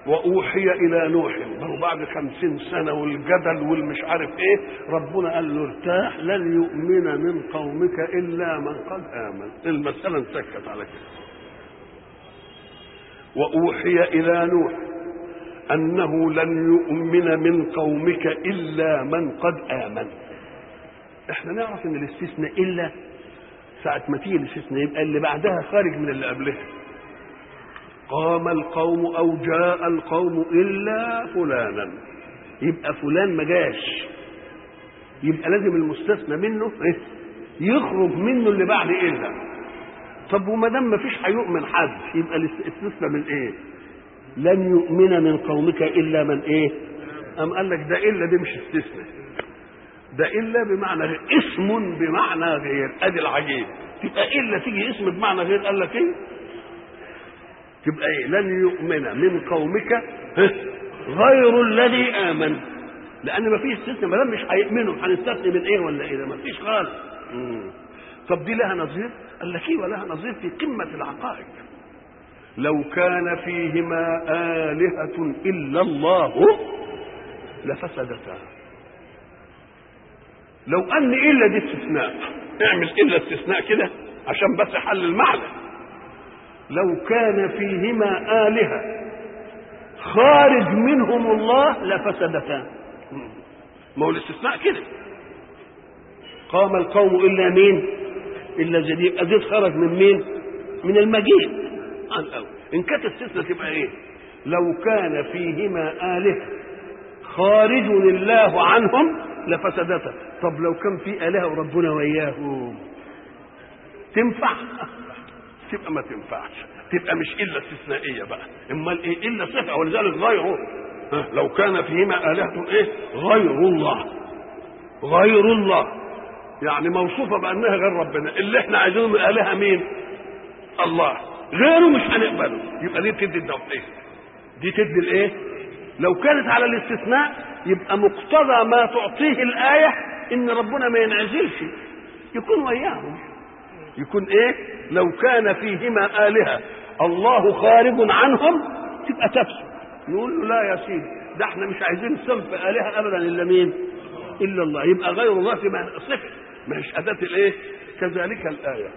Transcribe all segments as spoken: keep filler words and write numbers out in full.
وأوحي إلى نوح بعد خمسين سنة والجدل والمش عارف إيه، ربنا قال له ارتاح لن يؤمن من قومك إلا من قد آمن. المسألة انسكت على كده. وأوحي إلى نوح أنه لن يؤمن من قومك إلا من قد آمن. احنا نعرف ان الاستثناء إلا ساعة ما تيجي الاستثناء يبقى اللي بعدها خارج من اللي قبلها. قام القوم أو جاء القوم إلا فلانا، يبقى فلان ما جاش، يبقى لازم المستثنى منه يخرج منه اللي بعد إلا. طب وما دام ما فيش هيؤمن حد يبقى الاستثناء من إيه؟ لن يؤمن من قومك إلا من إيه؟ أم قال لك ده إلا دي مش استثناء، ده إلا بمعنى غير، اسم بمعنى غير. أدي العجيب، تبقى إلا تيجي اسم بمعنى غير. قال لك إيه؟ تبقى إيه؟ لن يؤمن من قومك غير الذي آمن، لأن ما فيش استثناء. ما دام مش هيؤمنوا هنستثني من إيه ولا إيه؟ ده ما فيش خالص. طب دي لها نظير؟ قال لك إيه ولها نظير في قمة العقائد. لو كان فيهما آلهة إلا الله لفسدتا. لو أن إلا دي استثناء، اعمل إلا استثناء كده عشان بس حل المعنى. لو كان فيهما آلهة خارج منهم الله لفسدتا. ما هو الاستثناء كده. قام القوم إلا مين؟ إلا زيد. يبقى زيد خرج من مين؟ من المجيء. إن كانت استثناء تبقى إيه؟ لو كان فيهما آلهة خارج الله عنهم لفسدتا. طب لو كان في آلهة وربنا وياهم تنفع؟ تبقى ما تنفعش، تبقى مش إلا استثنائية بقى. امال إيه؟ إلا صفة، ولذلك غيره. لو كان فيهما آلهة إيه؟ غير الله. غير الله يعني موصوفة بأنها غير ربنا. اللي احنا عايزينه من آلهة مين؟ الله. غيره مش هنقبله. يبقى دي تدي التوحيد، دي تدي الايه؟ لو كانت على الاستثناء يبقى مقتضى ما تعطيه الآية ان ربنا ما ينعزلش، يكون وياهم. يكون ايه؟ لو كان فيهما آلهة الله خارج عنهم تبقى تفسد. نقول له لا يا سيدي، ده احنا مش عايزين صنف آلهة ابدا الا مين؟ الا الله. يبقى غير الله في صفة مش أداة الايه؟ كذلك الآية.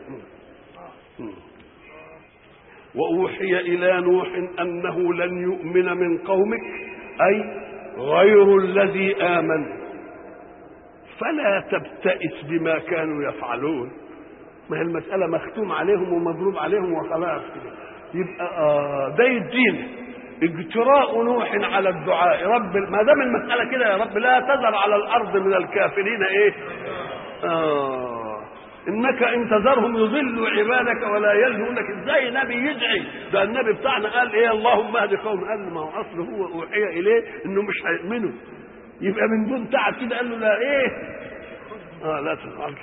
وأوحي إلى نوح أنه لن يؤمن من قومك أي غير الذي آمن فلا تبتئس بما كانوا يفعلون. ما هي المسألة مختوم عليهم ومضروب عليهم وخلاص كده. يبقى آه ده الدين اجتراء نوح على الدعاء. رب ما دام المسألة كده يا رب لا تذر على الأرض من الكافرين إيه؟ آه انك ان تذرهم يضلوا عبادك ولا يلجوا لك. ازاي نبي يدعي؟ ده النبي بتاعنا قال ايه؟ اللهم اهد قوم. قال ما هو اصله هو اوحي اليه انه مش هيؤمنوا، يبقى من دون تعب كده قال له لا ايه؟ اه لا تفعل.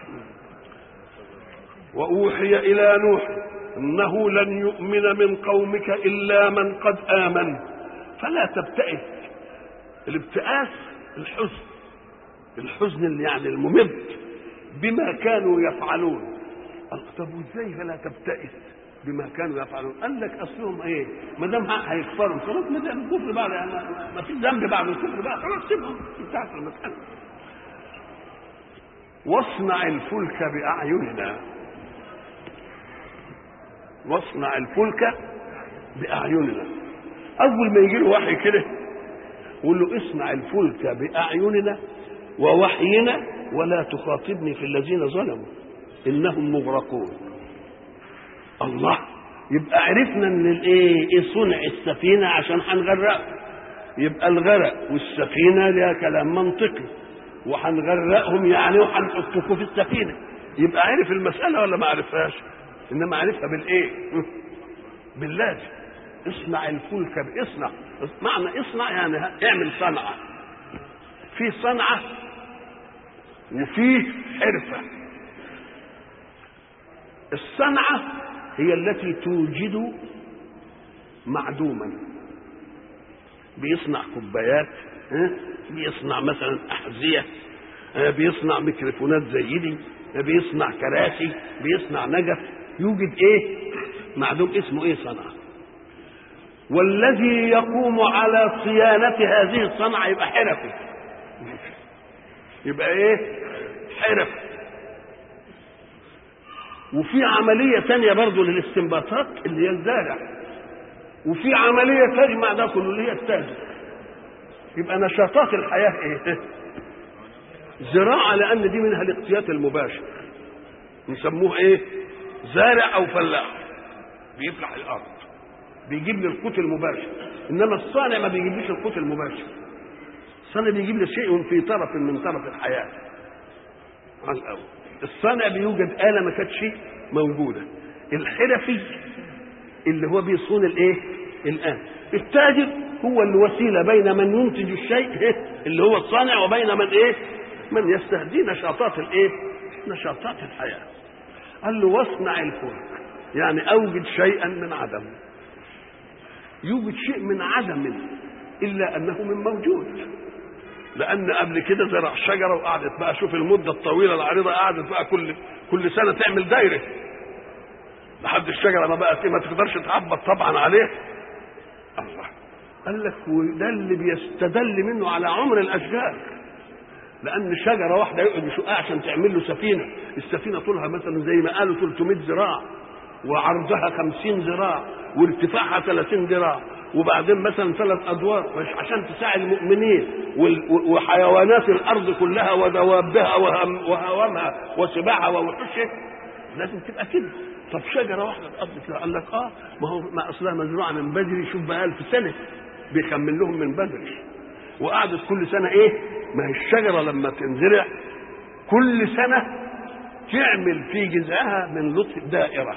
واوحي الى نوح انه لن يؤمن من قومك الا من قد امن فلا تبتئس. الابتئاس الحزن، الحزن اللي يعني الممد بما كانوا يفعلون. طب وازاي فلا تبتئس بما كانوا يفعلون؟ قال لك اصلهم ايه؟ ما دام هيكفروا خلاص، ما دام الكفر بعد يعني ما في ذنب بعد الكفر بقى خلاص سيبهم، انتهت المساله. واصنع الفلك باعيننا. واصنع الفلك باعيننا. اول ما يجي له وحي كده يقول له اصنع الفلك باعيننا ووحينا ولا تخاطبني في الذين ظلموا انهم مغرقون. الله، يبقى عرفنا ان الايه ايه صنع السفينه عشان هنغرق. يبقى الغرق والسفينه لها كلام منطقي، وهنغرقهم يعني وهنحطكم في السفينه. يبقى عرف المساله ولا ما عرفهاش؟ انما عرفها بالايه؟ باللازم. اصنع الفلك باصنع. معنى اصنع يعني اعمل صنعه. في صنعه وفيه حرفة. الصنعة هي التي توجد معدوما. بيصنع كوبايات، بيصنع مثلا أحذية، بيصنع ميكروفونات زي دي، بيصنع كراسي، بيصنع نجف. يوجد ايه؟ معدوم. اسمه ايه؟ صنعة. والذي يقوم على صيانة هذه الصنعة يبقى حرفي، يبقى ايه؟ حرفي. وفي عملية تانية برضو للاستنباطات اللي هي الزارع، وفي عملية تجمع ده كله اللي هي التاجر. يبقى نشاطات الحياة ايه؟ زراعة، لأن دي منها الاقتيات المباشر، نسموه ايه؟ زارع أو فلاح، بيفلح الأرض بيجيب لي القوت المباشر. إنما الصانع ما بيجيبليش القوت المباشر، الصانع بيجيب لي شيء في طرف من طرف الحياة. على الأول الصانع بيوجد آلة ما كانتش موجودة. الحرفي اللي هو بيصون الايه؟ الآن. التاجر هو الوسيلة بين من ينتج الشيء اللي هو الصانع وبين من ايه؟ من يستهدي نشاطات الايه؟ نشاطات الحياة. قال له واصنع الفلك، يعني اوجد شيئا من عدم. يوجد شيء من عدم الا انه من موجود، لان قبل كده زرع شجره وقعدت بقى، شوف المده الطويله العريضه، قعدت بقى كل كل سنه تعمل دايره لحد الشجره ما بقت ما تقدرش تعبط طبعا عليه. الله قال لك وده اللي بيستدل منه على عمر الاشجار، لان شجره واحده يقعد يشقها عشان تعمل له سفينه، السفينه طولها مثلا زي ما قالوا ثلاثمائة ذراع وعرضها خمسين ذراع وارتفاعها ثلاثين ذراع، وبعدين مثلا ثلاث ادوار عشان تساعد المؤمنين وحيوانات الارض كلها ودوابها وهوامها وسباعها ووحوشها، لازم تبقى كده. طب شجره واحده اتقضت لها، قال لك اه ما هو ما اصلها مزروعه من بدري، شوف بقى ألف سنه بيكمل لهم من بدري، وقعدت كل سنه ايه؟ ما هي الشجره لما تنزرع كل سنه تعمل في جذعها من لطف دائره،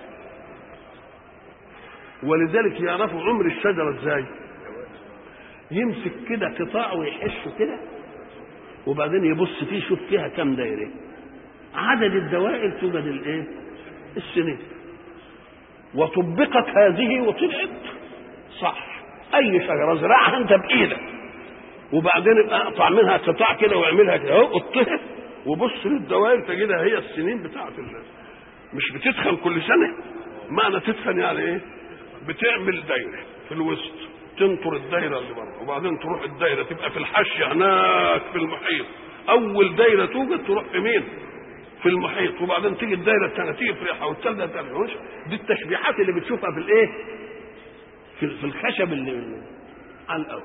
ولذلك يعرفوا عمر الشجره ازاي؟ يمسك كده قطاع ويحشه كده وبعدين يبص فيه يشوف فيها كم دايره، عدد الدوائر توجد الايه؟ السنين. وطبقت هذه وطلعت صح. اي شجره زرعها انت بايدك وبعدين يبقى اقطع منها قطاع كده واعملها كده اهو قطها وبص للدوائر تجدها هي السنين بتاعت الله. مش بتدخن كل سنه، معنى تدخن يعني ايه؟ بتعمل دايره في الوسط تنطر الدايره اللي بره، وبعدين تروح الدايره تبقى في الحاشيه هناك في المحيط، اول دايره توجد تروح في مين؟ في المحيط، وبعدين تيجي الدايره الثانيه تيجي في ريحه والثالثه الثانيه. دي التشبيحات اللي بتشوفها في الايه؟ في في الخشب اللي على الاول.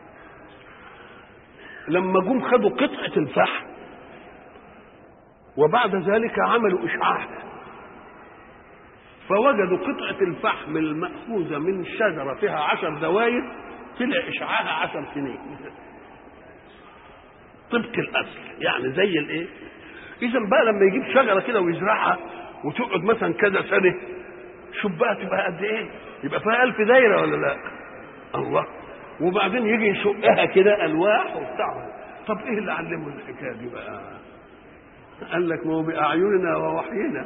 لما جم خدوا قطعه الفحم وبعد ذلك عملوا اشعاع، فوجدوا قطعه الفحم المأخوذه من شجره فيها عشر دواير طلع اشعاعها عشر سنين طبق الاصل، يعني زي الايه؟ اذا بقى لما يجيب شجره كده ويزرعها وتقعد مثلا كذا سنه، شوف بقى تبقى قد ايه؟ يبقى فيها ألف دايره ولا لا؟ الله. وبعدين يجي يشقها كده الواح وبتاع. طب ايه اللي علمه الحكايه دي بقى؟ قال لك ما هو باعيننا ووحينا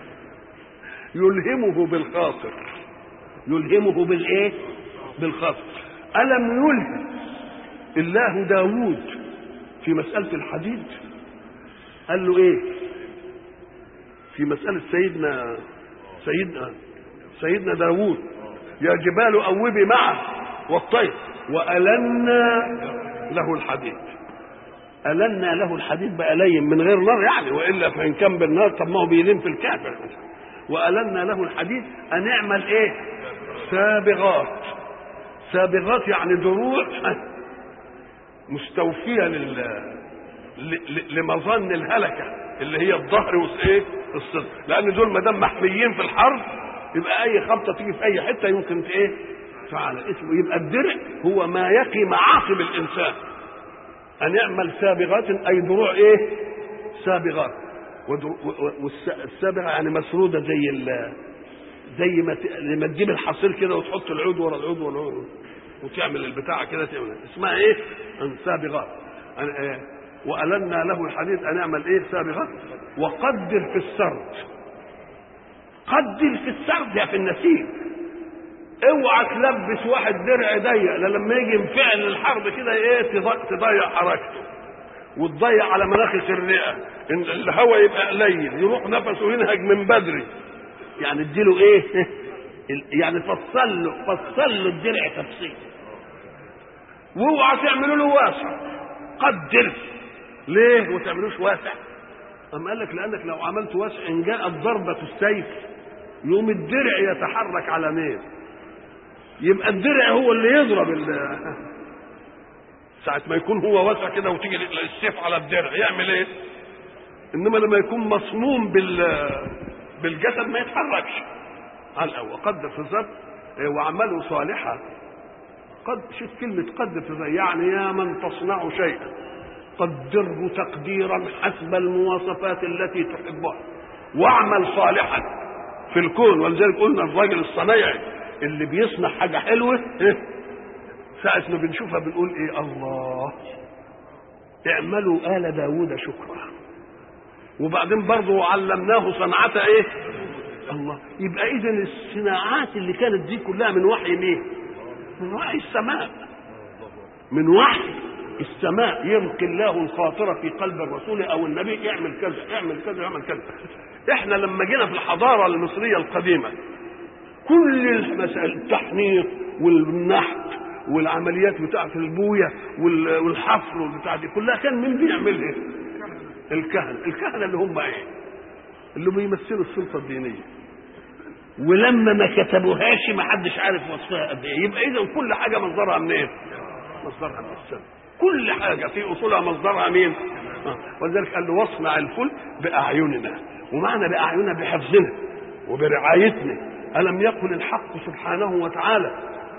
يلهمه بالخاطر، يلهمه بالايه؟ بالخاطر. الم يلهم الله داوود في مساله الحديد؟ قال له ايه في مساله سيدنا سيدنا سيدنا داوود؟ يا جبال اوبي معه والطير والنا له الحديد. ألنا له الحديد بقى لين من غير نار يعني، والا فان كان بالنار طب ما هو بيلين في الكافر. وألنا له الحديد ان اعمل ايه؟ سابغات. سابغات يعني دروع مستوفيه لل لمظن الهلكه اللي هي الظهر والايه؟ الصدر، لان دول ما دام محميين في الحرب يبقى اي خبطه تيجي في اي حته يمكن ايه؟ فعلا اسمه يبقى الدرع هو ما يقي معاقب الانسان. ان يعمل سابغات اي دروع ايه؟ سابغات. والسابغه يعني مسروده زي ال زي ما لما تجيب الحصير كده وتحط العود ورا العود ورا العود وتعمل البتاعه كده تعمل اسمها ايه؟ سابغات. إيه؟ وألنا له الحديد ان يعمل ايه؟ سابغات. وقدر في السرد. قدر في السرد يا في النسيج. اوعى تلبس واحد درع ضيق، لما يجي انفعل الحرب كده ايه؟ تضيع حركته وتضيع على مناخ الرئه، ان الهواء يبقى قليل يروح نفسه ينهج من بدري، يعني اديله ايه؟ يعني فصل له فصل له الدرع تفصيل. واوعى تعملوا له واسع، قدر. ليه وما تعملوش واسع؟ أم قال لك لأنك لو عملت واسع إن جاءت ضربة السيف يوم الدرع يتحرك على مين؟ يبقى الدرع هو اللي يضرب ال ساعة ما يكون هو واسع كده وتيجي السيف على الدرع يعمل ايه؟ انما لما يكون مصموم بال بالجسد ما يتحركش. على الاول قدر في الذات وعمله صالحا. قد شوف كلمة قدر في الذات، يعني يا من تصنع شيئا قدره تقديرا حسب المواصفات التي تحبها واعمل صالحا في الكون. ولذلك قلنا الراجل الصنايعي اللي بيصنع حاجة حلوة ساعة ما بنشوفها بنقول ايه؟ الله اعملوا آل داود شكرا. وبعدين برضه علمناه صنعة ايه؟ الله. يبقى اذا الصناعات اللي كانت دي كلها من وحي مين؟ من وحي السماء، من وحي السماء. يلقي الله الخاطرة في قلب الرسول او النبي اعمل كذا اعمل كذا اعمل كذا. احنا لما جينا في الحضارة المصرية القديمة كل المسائل التحنيط والنحت والعمليات بتاعت البويه والحفر والبتاع دي كلها كان مين بيعملها؟ الكهنه. الكهنه اللي هم ايه؟ اللي بيمثلوا السلطه الدينيه. ولما ما كتبوهاش ما حدش عارف وصفها قد ايه. يبقى اذا كل حاجه مصدرها منين؟ إيه؟ مصدرها من السماء. كل حاجه في اصولها مصدرها مين؟ آه. ولذلك قال له واصنع الفلك باعيننا. ومعنى باعيننا بحفظنا وبرعايتنا. ألم يقل الحق سبحانه وتعالى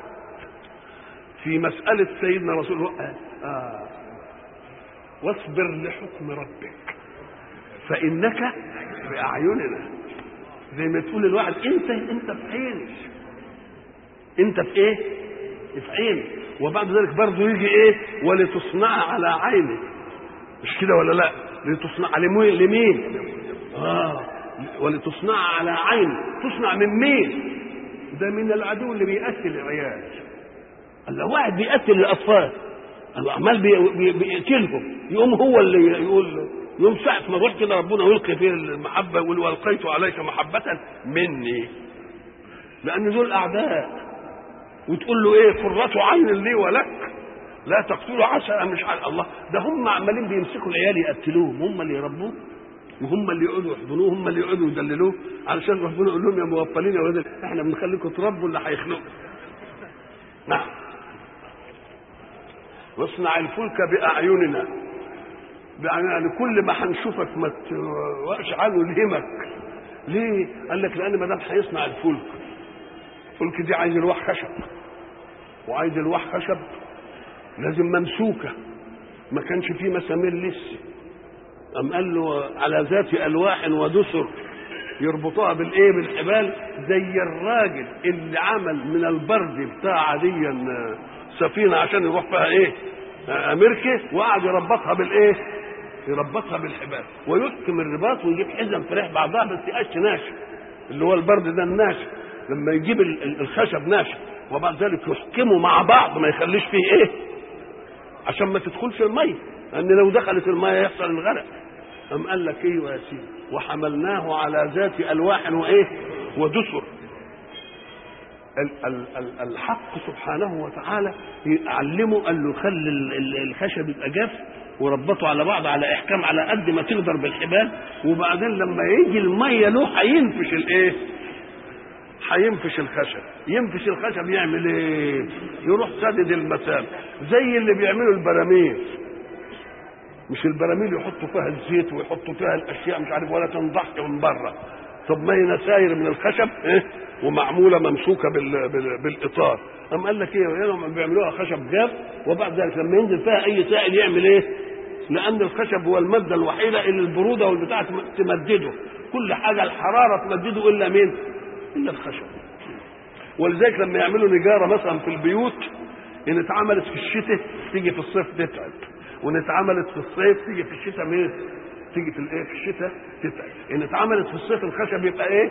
في مسألة سيدنا رسول الله آه واصبر لحكم ربك فإنك بأعيننا. زي ما تقول الواحد انت انت في عيني، انت في ايه؟ في عيني. وبعد ذلك برضه يجي ايه؟ ولتصنع على عيني. مش كده ولا لا؟ لتصنع لمين؟ اه ولتصنع على عين. تصنع من مين؟ ده من العدو اللي بيقتل العيال. الله واحد بيقتل الاطفال الله عمال بيقتلهم يقوم هو اللي يقول يوم ساعة ما روح كده ربنا يلقي فيه المحبة يقول والقيت عليك محبة مني. لأن دول أعداء. وتقول له إيه؟ قرة عين لي ولك لا تقتلوا عسى مش عارف الله. ده هم عمالين بيمسكوا العيال يقتلوهم، هم اللي يربوه وهم اللي يقعدوا يحضنوه، هم اللي يقعدوا يدللوه علشان ربنا يقول لهم يا موفلين يا ولاد احنا بنخليكم تربوا اللي هيخلقوا. نعم. واصنع الفلك باعيننا. يعني كل ما هنشوفك ما توقعش عنه يلهمك. ليه؟ قال لك لان ما دام هيصنع الفلك، الفلك دي عايز الواح خشب، وعايز الواح خشب لازم ممسوكه، ما كانش فيه مسامير لسه. أم قال له على ذات ألواح ودسر يربطوها بالايه؟ بالحبال. زي الراجل اللي عمل من البرد بتاع عاديا سفينه عشان يروح فيها ايه؟ امريكا، وقعد يربطها بالايه؟ يربطها بالحبال ويحكم الرباط ويجيب حزم في ريح بعضها بس قش ناشف، اللي هو البرد ده الناشف. لما يجيب الخشب ناشف وبعد ذلك يحكمه مع بعض ما يخليش فيه ايه؟ عشان ما تدخلش الميه، لان لو دخلت الميه يحصل الغرق. أم قال لك ايه يا سيدي؟ وحملناه على ذات ألواح وايه؟ ودسر. الحق سبحانه وتعالى يعلمه، قال له خلي الخشب يبقى جاف وربطه على بعض على احكام على قد ما تقدر بالحبال، وبعدين لما يجي الميه له هينفش الايه؟ هينفش الخشب. ينفش الخشب يعمل ايه؟ يروح سدد المسام زي اللي بيعملوا البراميل. مش البراميل يحطوا فيها الزيت ويحطوا فيها الاشياء مش عارف ولا تنضح من بره. طب ما هي نساير من الخشب ايه؟ ومعموله ممسوكه بال... بال... بالاطار. قام قال لك ايه؟ يعني بيعملوها خشب جاف وبعد ذلك لما ينزل فيها اي سائل يعمل ايه؟ لان الخشب هو الماده الوحيده اللي البروده والبتاع تمدده. كل حاجه الحراره تمدده الا مين؟ الا الخشب. ولذلك لما يعملوا نجاره مثلا في البيوت ان اتعملت في الشتاء تيجي في الصيف تتعب، وان اتعملت في الصيف تيجي في الشتاء مين؟ تيجي في الايه؟ في الشتاء تتعب. ان اتعملت في الصيف الخشب يبقى ايه؟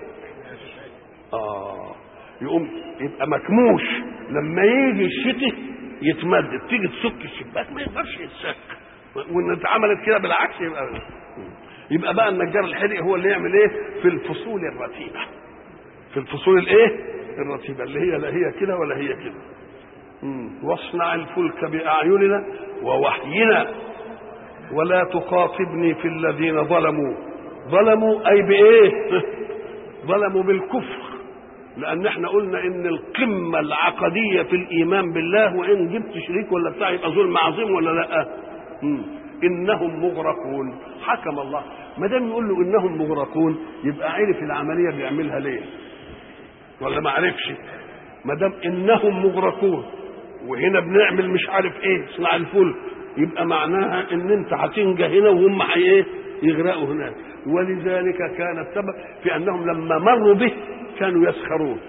اه يقوم يبقى مكموش. لما يجي الشتاء يتمدد، تيجي تسك الشباك ما يقدرش يتسك. وان اتعملت كده بالعكس يبقى يبقى بقى النجار الحرق هو اللي يعمل ايه؟ في الفصول الرتيبه، في في الفصول الايه الرتيبه اللي هي لا هي كده ولا هي كده. واصنع الفلك باعيننا ووحينا ولا تخاطبني في الذين ظلموا. ظلموا اي بايه؟ ظلموا بالكفر، لان احنا قلنا ان القمه العقديه في الايمان بالله وان جبت شريك ولا بتاع يبقى ظلم عظيم ولا لا؟ مم. انهم مغرقون. حكم الله ما دام يقول له انهم مغرقون يبقى عرف العمليه بيعملها ليه ولا ما عرفش؟ ما دام انهم مغرقون وهنا بنعمل مش عارف ايه صنع الفلك يبقى معناها ان انت هتنجى هنا وهم ايه يغرقوا هناك. ولذلك كان السبب في انهم لما مروا به كانوا يسخرون.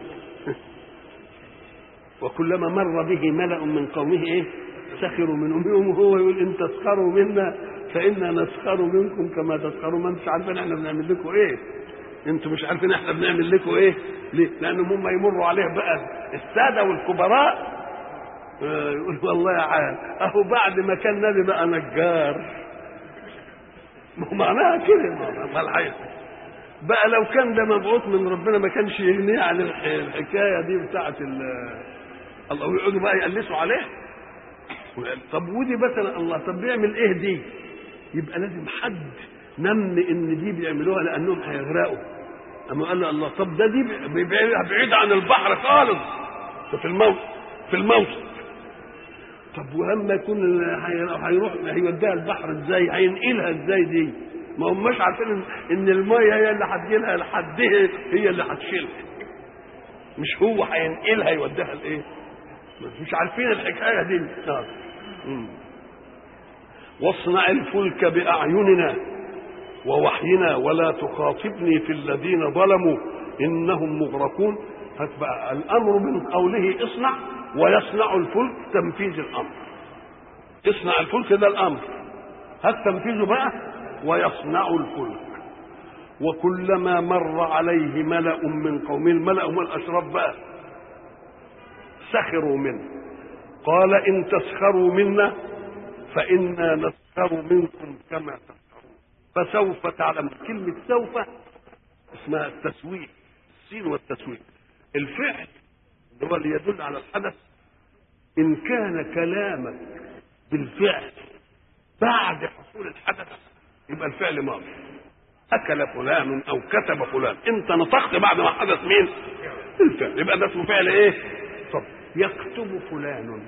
وكلما مر به ملأ من قومه ايه سخروا منهم، يوم هو يقول ان تسخروا منا فإنا نسخر منكم كما تسخروا. ما انتش عارفين احنا بنعمل لكم ايه، انتوا مش عارفين احنا بنعمل لكم ايه. ليه؟ لانهم هم يمروا عليه بقى الساده والكبراء آه يقول والله يا عال اهو بعد ما كان نبي بقى نجار. ما معناها كده ما الحقيقه بقى لو كان ده مبعوث من ربنا ما كانش يغنيه عن الحكايه دي بتاعه الله ويقعدوا بقى يقلسوا عليه. طب ودي مثلا الله طب بيعمل ايه دي؟ يبقى لازم حد نم ان دي بيعملوها لانهم هيغرقوا. اما قال له الله طب ده دي بعيد عن البحر خالص في الموت في الموت. طب ولما يكون هيروح هيوديها البحر ازاي؟ هينقلها ازاي دي؟ ما هماش عارفين ان الميه هي اللي هتجيلها لحدها هي اللي هتشيلها، مش هو هينقلها يوديها لايه؟ مش عارفين الحكايه دي. آه. واصنع الفلك باعيننا ووحينا ولا تخاطبني في الذين ظلموا انهم مغرقون. فبقى الامر من قوله اصنع ويصنع الفلك تنفيذ الامر. اصنع الفلك ده الامر، هات تنفيذه بقى ويصنع الفلك. وكلما مر عليه ملأ من قومه، الملأ هم الاشراف بقى، سخروا منه قال ان تسخروا منا فإنا نسخر منكم كما تسخرون فسوف تعلمون. كلمة سوف اسمها التسويق، السين والتسويق. الفعل هو اللي يدل على الحدث. إن كان كلامك بالفعل بعد حصول الحدث يبقى الفعل ماضي. أكل فلان أو كتب فلان، أنت نطقت بعد ما حدث مين؟ الفعل، يبقى ده اسمه فعل إيه؟ طب يكتب فلان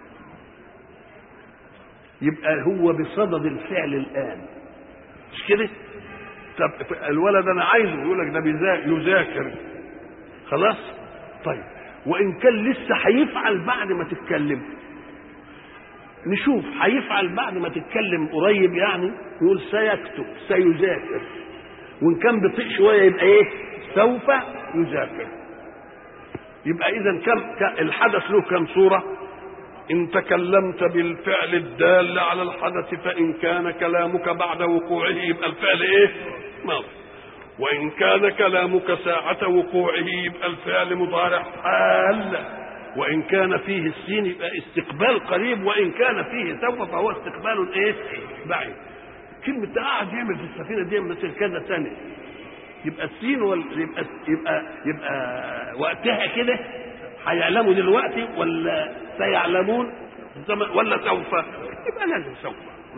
يبقى هو بصدد الفعل الآن، مش كده؟ طب الولد أنا عايزه يقول لك ده يذاكر خلاص. طيب وإن كان لسه هيفعل بعد ما تتكلم، نشوف هيفعل بعد ما تتكلم قريب يعني يقول سيكتب سيذاكر، وإن كان بطيء شوية يبقى إيه؟ سوف يذاكر. يبقى إذا كم الحدث له كم صورة؟ إن تكلمت بالفعل الدال على الحدث فإن كان كلامك بعد وقوعه يبقى الفعل إيه؟ ماضي. وإن كان كلامك ساعة وقوعه يبقى الفعل مضارع حال. وإن كان فيه السين يبقى استقبال قريب، وإن كان فيه سوف فهو استقبال إيه؟ بعيد. كلمة ده قاعد يعمل في السفينة دي مثل كذا سنة، يبقى السين وال... يبقى يبقى يبقى وقتها كده هيعلموا دلوقتي ولا سيعلمون ولا سوف؟ يبقى لازم سوف،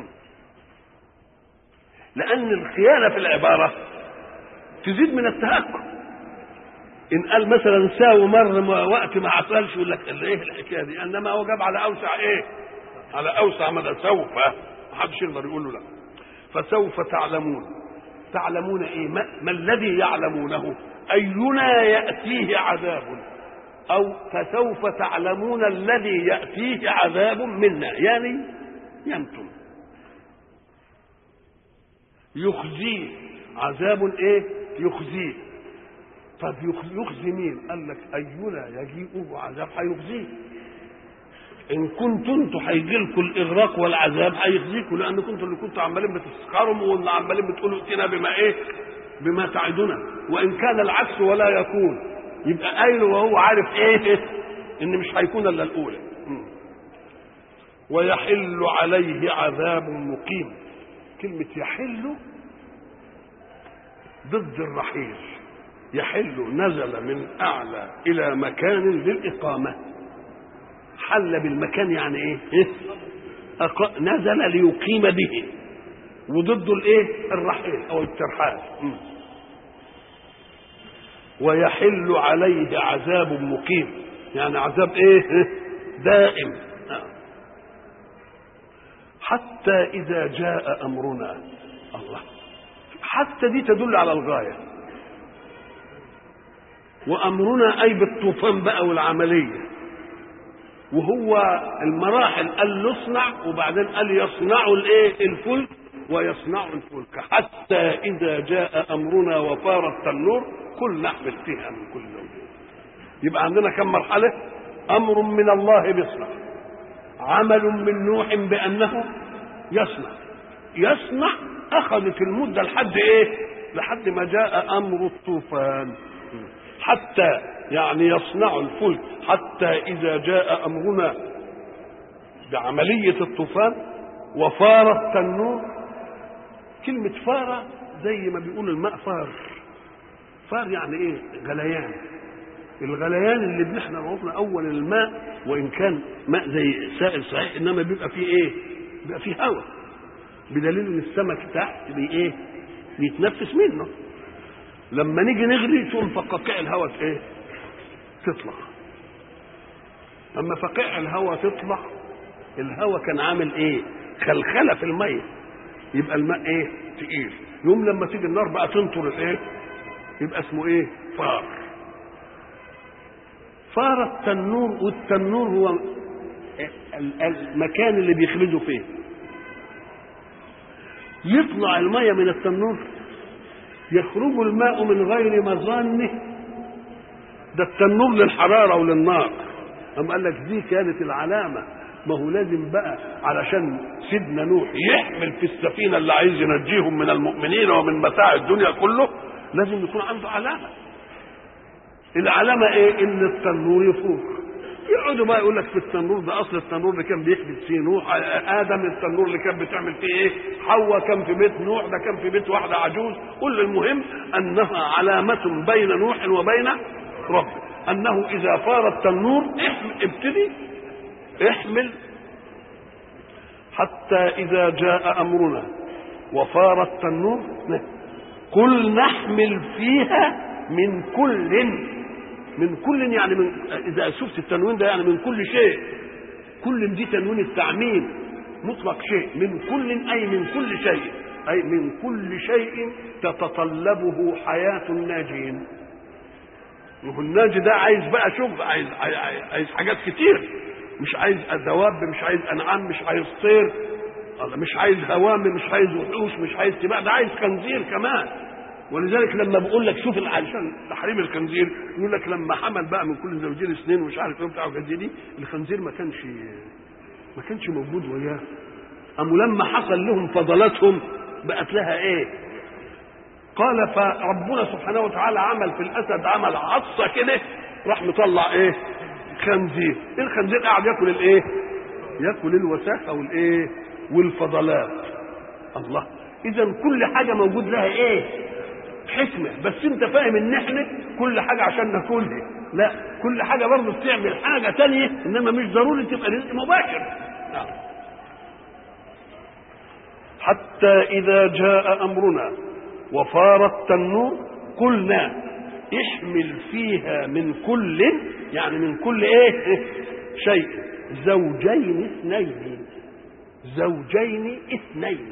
لأن الخيانة في العبارة تزيد من التهكم. إن قال مثلا ساوي مر وقت ما حصلش يقول لك إيه الحكاية دي؟ إنما هو جاب على أوسع إيه؟ على أوسع مدى سوف، ما حدش يقدر يقول له لا. فسوف تعلمون. تعلمون إيه؟ ما, ما الذي يعلمونه؟ أينا يأتيه عذاب، أو فسوف تعلمون الذي يأتيه عذاب منا، يعني ينتم يخزيه عذاب ايه؟ يخزيه. طب يخزي مين؟ قال لك اينا يجيئه عذاب هيخزيه. ان كنتم انتم هيجي لكم الاغراق والعذاب هيخزيكم، لان كنتم اللي كنتوا عمالين بتسخروا واللي عمالين بتقولوا ائتنا بما ايه؟ بما تعدنا. وان كان العكس ولا يكون يبقى قايل وهو عارف ايه؟ ان مش هيكون الا الاولى. ويحل عليه عذاب مقيم. كلمه يحل ضد الرحيل، يحل نزل من أعلى إلى مكان للإقامة. حل بالمكان يعني إيه؟ إيه؟ أق... نزل ليقيم به، وضده الإيه؟ الرحيل أو الترحال. م. ويحل عليه عذاب مقيم، يعني عذاب إيه؟ دائم. حتى إذا جاء أمرنا. الله، حتى دي تدل على الغاية. وأمرنا أي بالطوفان بقى والعملية، وهو المراحل قال يصنع، وبعدين قال يصنعوا الايه؟ الفلك، ويصنعوا الفلك حتى إذا جاء أمرنا وفار التنور كل نحمل فيها من كل زوجين. يبقى عندنا كم مرحلة؟ أمر من الله بيصنع، عمل من نوح بأنه يصنع يصنع أخذت المدة لحد إيه؟ لحد ما جاء أمر الطوفان. حتى يعني يصنع الفلك حتى إذا جاء أمرنا بعملية الطوفان وفار التنور. كلمة فار زي ما بيقول الماء فار. فار يعني إيه؟ غليان. الغليان اللي بنحن عرفنا أول الماء، وإن كان ماء زي سائل صحيح، إنما بيبقى فيه إيه؟ بيبقى فيه هواء، بدليل إن السمك تحت بي إيه؟ بيتنفس منه. لما نيجي نغلي تقوم فقاقيع الهواء إيه؟ تطلع. أما فقاقيع الهواء تطلع، الهواء كان عامل إيه؟ خلخلة في المية، يبقى الماء إيه؟ تقيل. يوم لما تيجي النار بقى تنطر الإيه؟ يبقى اسمه إيه؟ فار. فار التنور، والتنور هو المكان اللي بيخبزوا فيه. يطلع المية من التنور، يخرج الماء من غير مظانه. ده التنور للحرارة وللنار. أما قال لك دي كانت العلامة. ما هو لازم بقى علشان سيدنا نوح يحمل في السفينة اللي عايز ينجيهم من المؤمنين ومن متاع الدنيا كله، لازم يكون عنده علامة. العلامة ايه؟ ان التنور يفور. يقعدوا بقى يقول لك في التنور ده، اصل التنور اللي كان بيخبز فيه نوح، ادم التنور اللي كان بتعمل فيه ايه؟ حواء كان في بيت نوح، ده كان في بيت واحده عجوز. كل المهم انها علامه بين نوح وبين ربه، انه اذا فار التنور ابتدي احمل. حتى اذا جاء امرنا وفار التنور قل نحمل فيها من كل من كل يعني من، اذا شفت التنوين ده يعني من كل شيء. كل دي تنوين التعميم، مطلق شيء. من كل اي من كل شيء، اي من كل شيء تتطلبه حياة الناجين. والناجي ده عايز بقى شغل، عايز عايز حاجات كتير. مش عايز دواب، مش عايز انعام، مش عايز طير، مش عايز هوام، مش عايز وحوش، مش عايز سباع، ده عايز خنزير كمان. ولذلك لما بقول لك شوف علشان تحريم الخنزير، يقول لك لما حمل بقى من كل زوجين اثنين ومش عارف ايه بتاع وكذا، دي الخنزير ما كانش ما كانش موجود وياه. أم لما حصل لهم فضلاتهم بقت لها ايه؟ قال فربنا سبحانه وتعالى عمل في الاسد عمل عصا كده، راح مطلع ايه؟ خنزير. الخنزير قاعد ياكل الايه؟ ياكل الوساخه والايه؟ والفضلات. الله، اذا كل حاجه موجود لها ايه؟ حكمه. بس انت فاهم ان احنا كل حاجه عشان ناكلها، لا، كل حاجه برضه بتعمل حاجه تانية، انما مش ضروري تبقى رزق مباشر. حتى اذا جاء امرنا وفار التنور قلنا احمل فيها من كل، يعني من كل ايه؟ شيء زوجين اثنين. زوجين اثنين.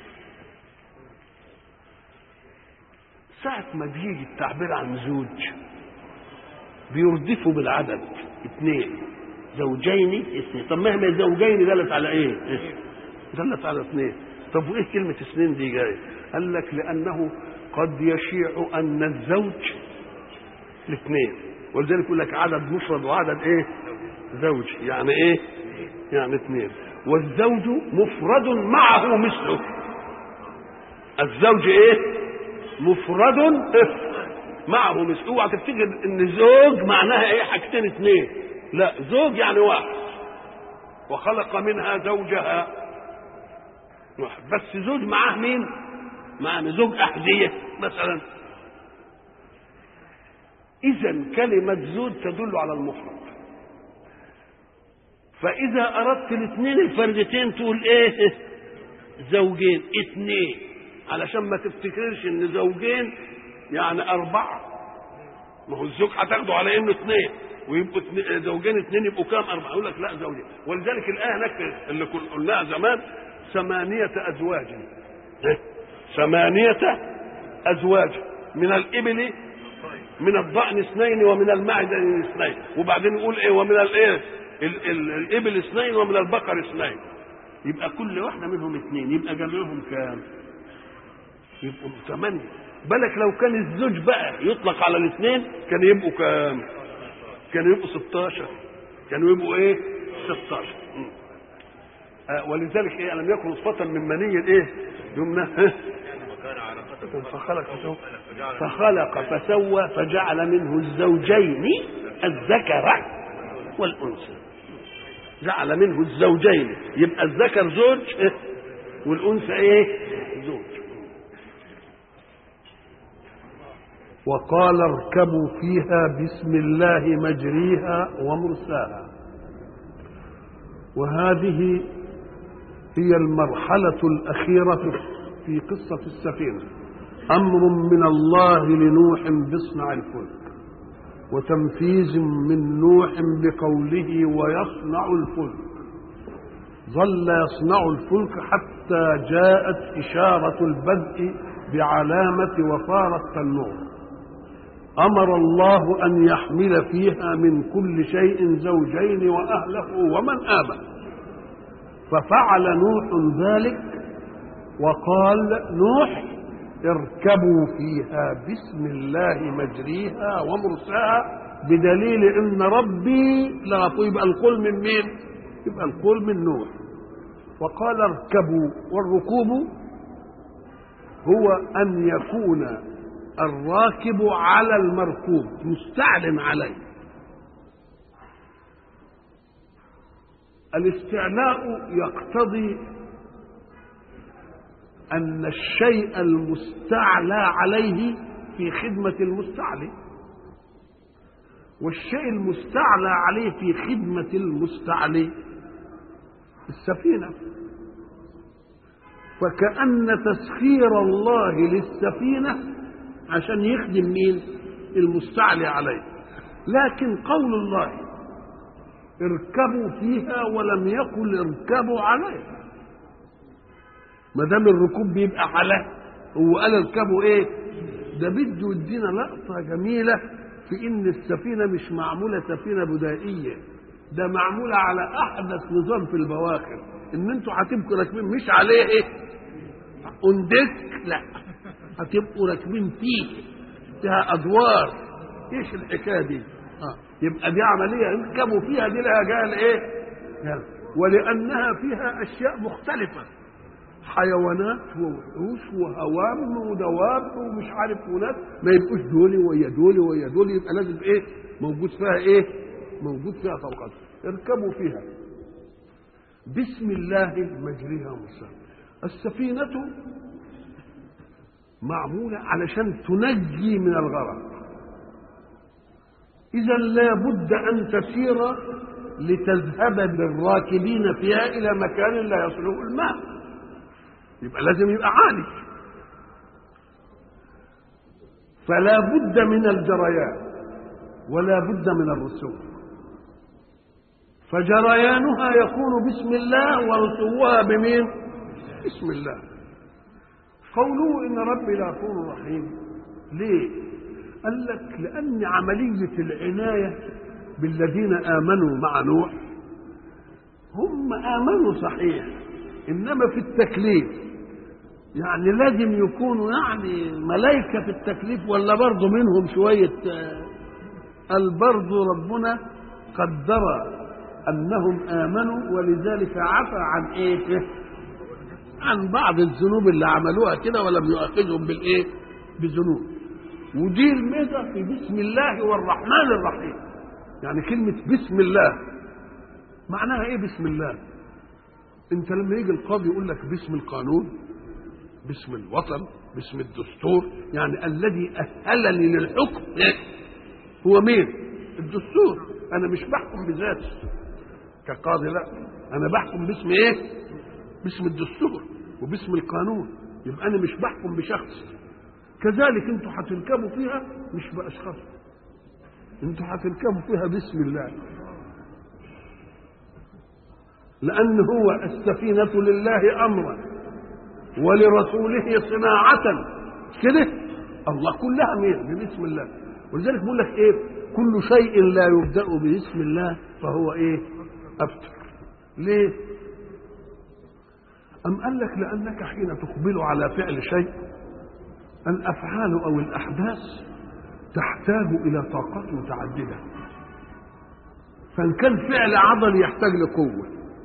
ساعة ما بيجي التعبير عن زوج بيردفوا بالعدد اثنين. زوجين اثنين. طب مهما زوجين دلت على ايه؟ دلت على اثنين. طب وايه كلمة اثنين دي جاية؟ قال لك لأنه قد يشيع أن الزوج الاثنين، ولذلك يقول لك عدد مفرد وعدد ايه؟ زوج. يعني ايه؟ يعني اثنين. والزوج مفرد معه مثله. الزوج ايه؟ مفرد معه مثله. اوعى تفتكر ان زوج معناها ايه؟ حاجتين اثنين. لا، زوج يعني واحد. وخلق منها زوجها واحد. بس زوج معاه مين؟ معنى زوج أحذية مثلا. إذا كلمة زوج تدل على المفرد. فإذا أردت الاثنين الفردتين تقول إيه؟ زوجين اثنين، علشان ما تفتكرش إن زوجين يعني أربعة. ما هو الزوج هتاخده على إنه اثنين، ويبقوا زوجين اثنين يبقوا كام؟ أربعة. يقول لك لا زوجين. ولذلك الآية هناك اللي قلناها زمان ثمانية أزواج، ثمانية أزواج من الإبل، من الضأن اثنين، ومن المعز اثنين. وبعدين يقول ايه؟ ومن الايه؟ الإبل اثنين، ومن البقر اثنين. يبقى كل واحدة منهم اثنين، يبقى جمعهم كام؟ يبقوا ثمانية. بالك لو كان الزوج بقى يطلق على الاثنين كان يبقوا كام؟ كانوا يبقوا ستاشر. كانوا يبقوا ايه؟ ستاشر. آه ولذلك ايه؟ لم يكن نطفة من مني ايه؟ يمنى فخلق فسوى فخلق فسوى فجعل منه الزوجين الذكر والأنثى. جعل منه الزوجين، يبقى الذكر زوج والأنثى ايه؟ زوج. وقال اركبوا فيها بسم الله مجريها ومرساها. وهذه هي المرحلة الأخيرة في قصة السفينة. أمر من الله لنوح باصنع الفلك، وتنفيذ من نوح بقوله ويصنع الفلك. ظل يصنع الفلك حتى جاءت إشارة البدء بعلامة وفار التنور. أمر الله أن يحمل فيها من كل شيء زوجين وأهله ومن آمن، ففعل نوح ذلك وقال نوح اركبوا فيها بسم الله مجريها ومرساها، بدليل ان ربي لا. يبقى القول من مين؟ يبقى القول من نوح. وقال اركبوا، والركوب هو ان يكون الراكب على المركوب مستعلن عليه. الاستعلاء يقتضي أن الشيء المستعلى عليه في خدمة المستعلي، والشيء المستعلى عليه في خدمة المستعلي السفينة. فكأن تسخير الله للسفينة عشان يخدم مين؟ المستعلي عليه. لكن قول الله اركبوا فيها ولم يقل اركبوا عليها. ما دام الركوب بيبقى على، هو قال اركبوا ايه؟ ده بده يدينا لقطه جميله في ان السفينه مش معموله سفينه بدائيه، ده معموله على احدث نظام في البواخر. ان انتوا هتبقوا راكبين مش عليه ايه؟ اندك، لا، هتبقوا راكبين فيه، فيها ادوار. ايش الحكايه دي؟ اه يبقى دي عمليه اركبوا فيها، دي لها جال ايه؟ جال. ولانها فيها اشياء مختلفه، حيوانات ووحوش وهوام ودواب ومش عارف وناس، ما يبقوش دولي ويا دولي ويا دولي، يبقى لازم ايه؟ موجود فيها ايه؟ موجود فيها طبقات. اركبوا فيها بسم الله مجريها ومرساها. السفينة معمولة علشان تنجي من الغرق، إذا لا بد أن تسير لتذهب بالراكبين فيها إلى مكان لا يصله الماء، يبقى لازم يبقى عالي. فلا بد من الجريان ولا بد من الرسوم. فجريانها يكون بسم الله ورسوها بمين؟ بسم الله. قوله إن ربي لغفور رحيم، ليه؟ قال لك لأن عملية العناية بالذين آمنوا مع نوح، هم آمنوا صحيح، إنما في التكليف يعني لازم يكونوا يعني ملائكة في التكليف، ولا برضو منهم شوية. قال برضو ربنا قدر أنهم آمنوا، ولذلك عفى عن إيه؟ عن بعض الذنوب اللي عملوها كده، ولم يؤاخذهم بالإيه؟ بذنوب. ودي الميزة في بسم الله والرحمن الرحيم. يعني كلمة بسم الله معناها إيه؟ بسم الله. أنت لما يجي القاضي يقول لك باسم القانون، باسم الوطن، باسم الدستور، يعني الذي أهلني للحكم هو مين؟ الدستور. انا مش بحكم بذاتي كقاضي، لا، انا بحكم باسم ايه؟ باسم الدستور وباسم القانون. يبقى انا مش بحكم بشخص. كذلك انتوا هتركبوا فيها مش باشخاص، انتوا هتركبوا فيها باسم الله، لان هو السفينه لله امرا ولرسوله صناعه كده. الله كلها مين؟ باسم الله. ولذلك بيقول لك ايه؟ كل شيء لا يبدأ باسم الله فهو ايه؟ ابتر. ليه؟ أم قال لك لأنك حين تقبل على فعل شيء الأفعال أو الأحداث تحتاج إلى طاقات متعددة. فإن كان فعل عضلي يحتاج لقوة،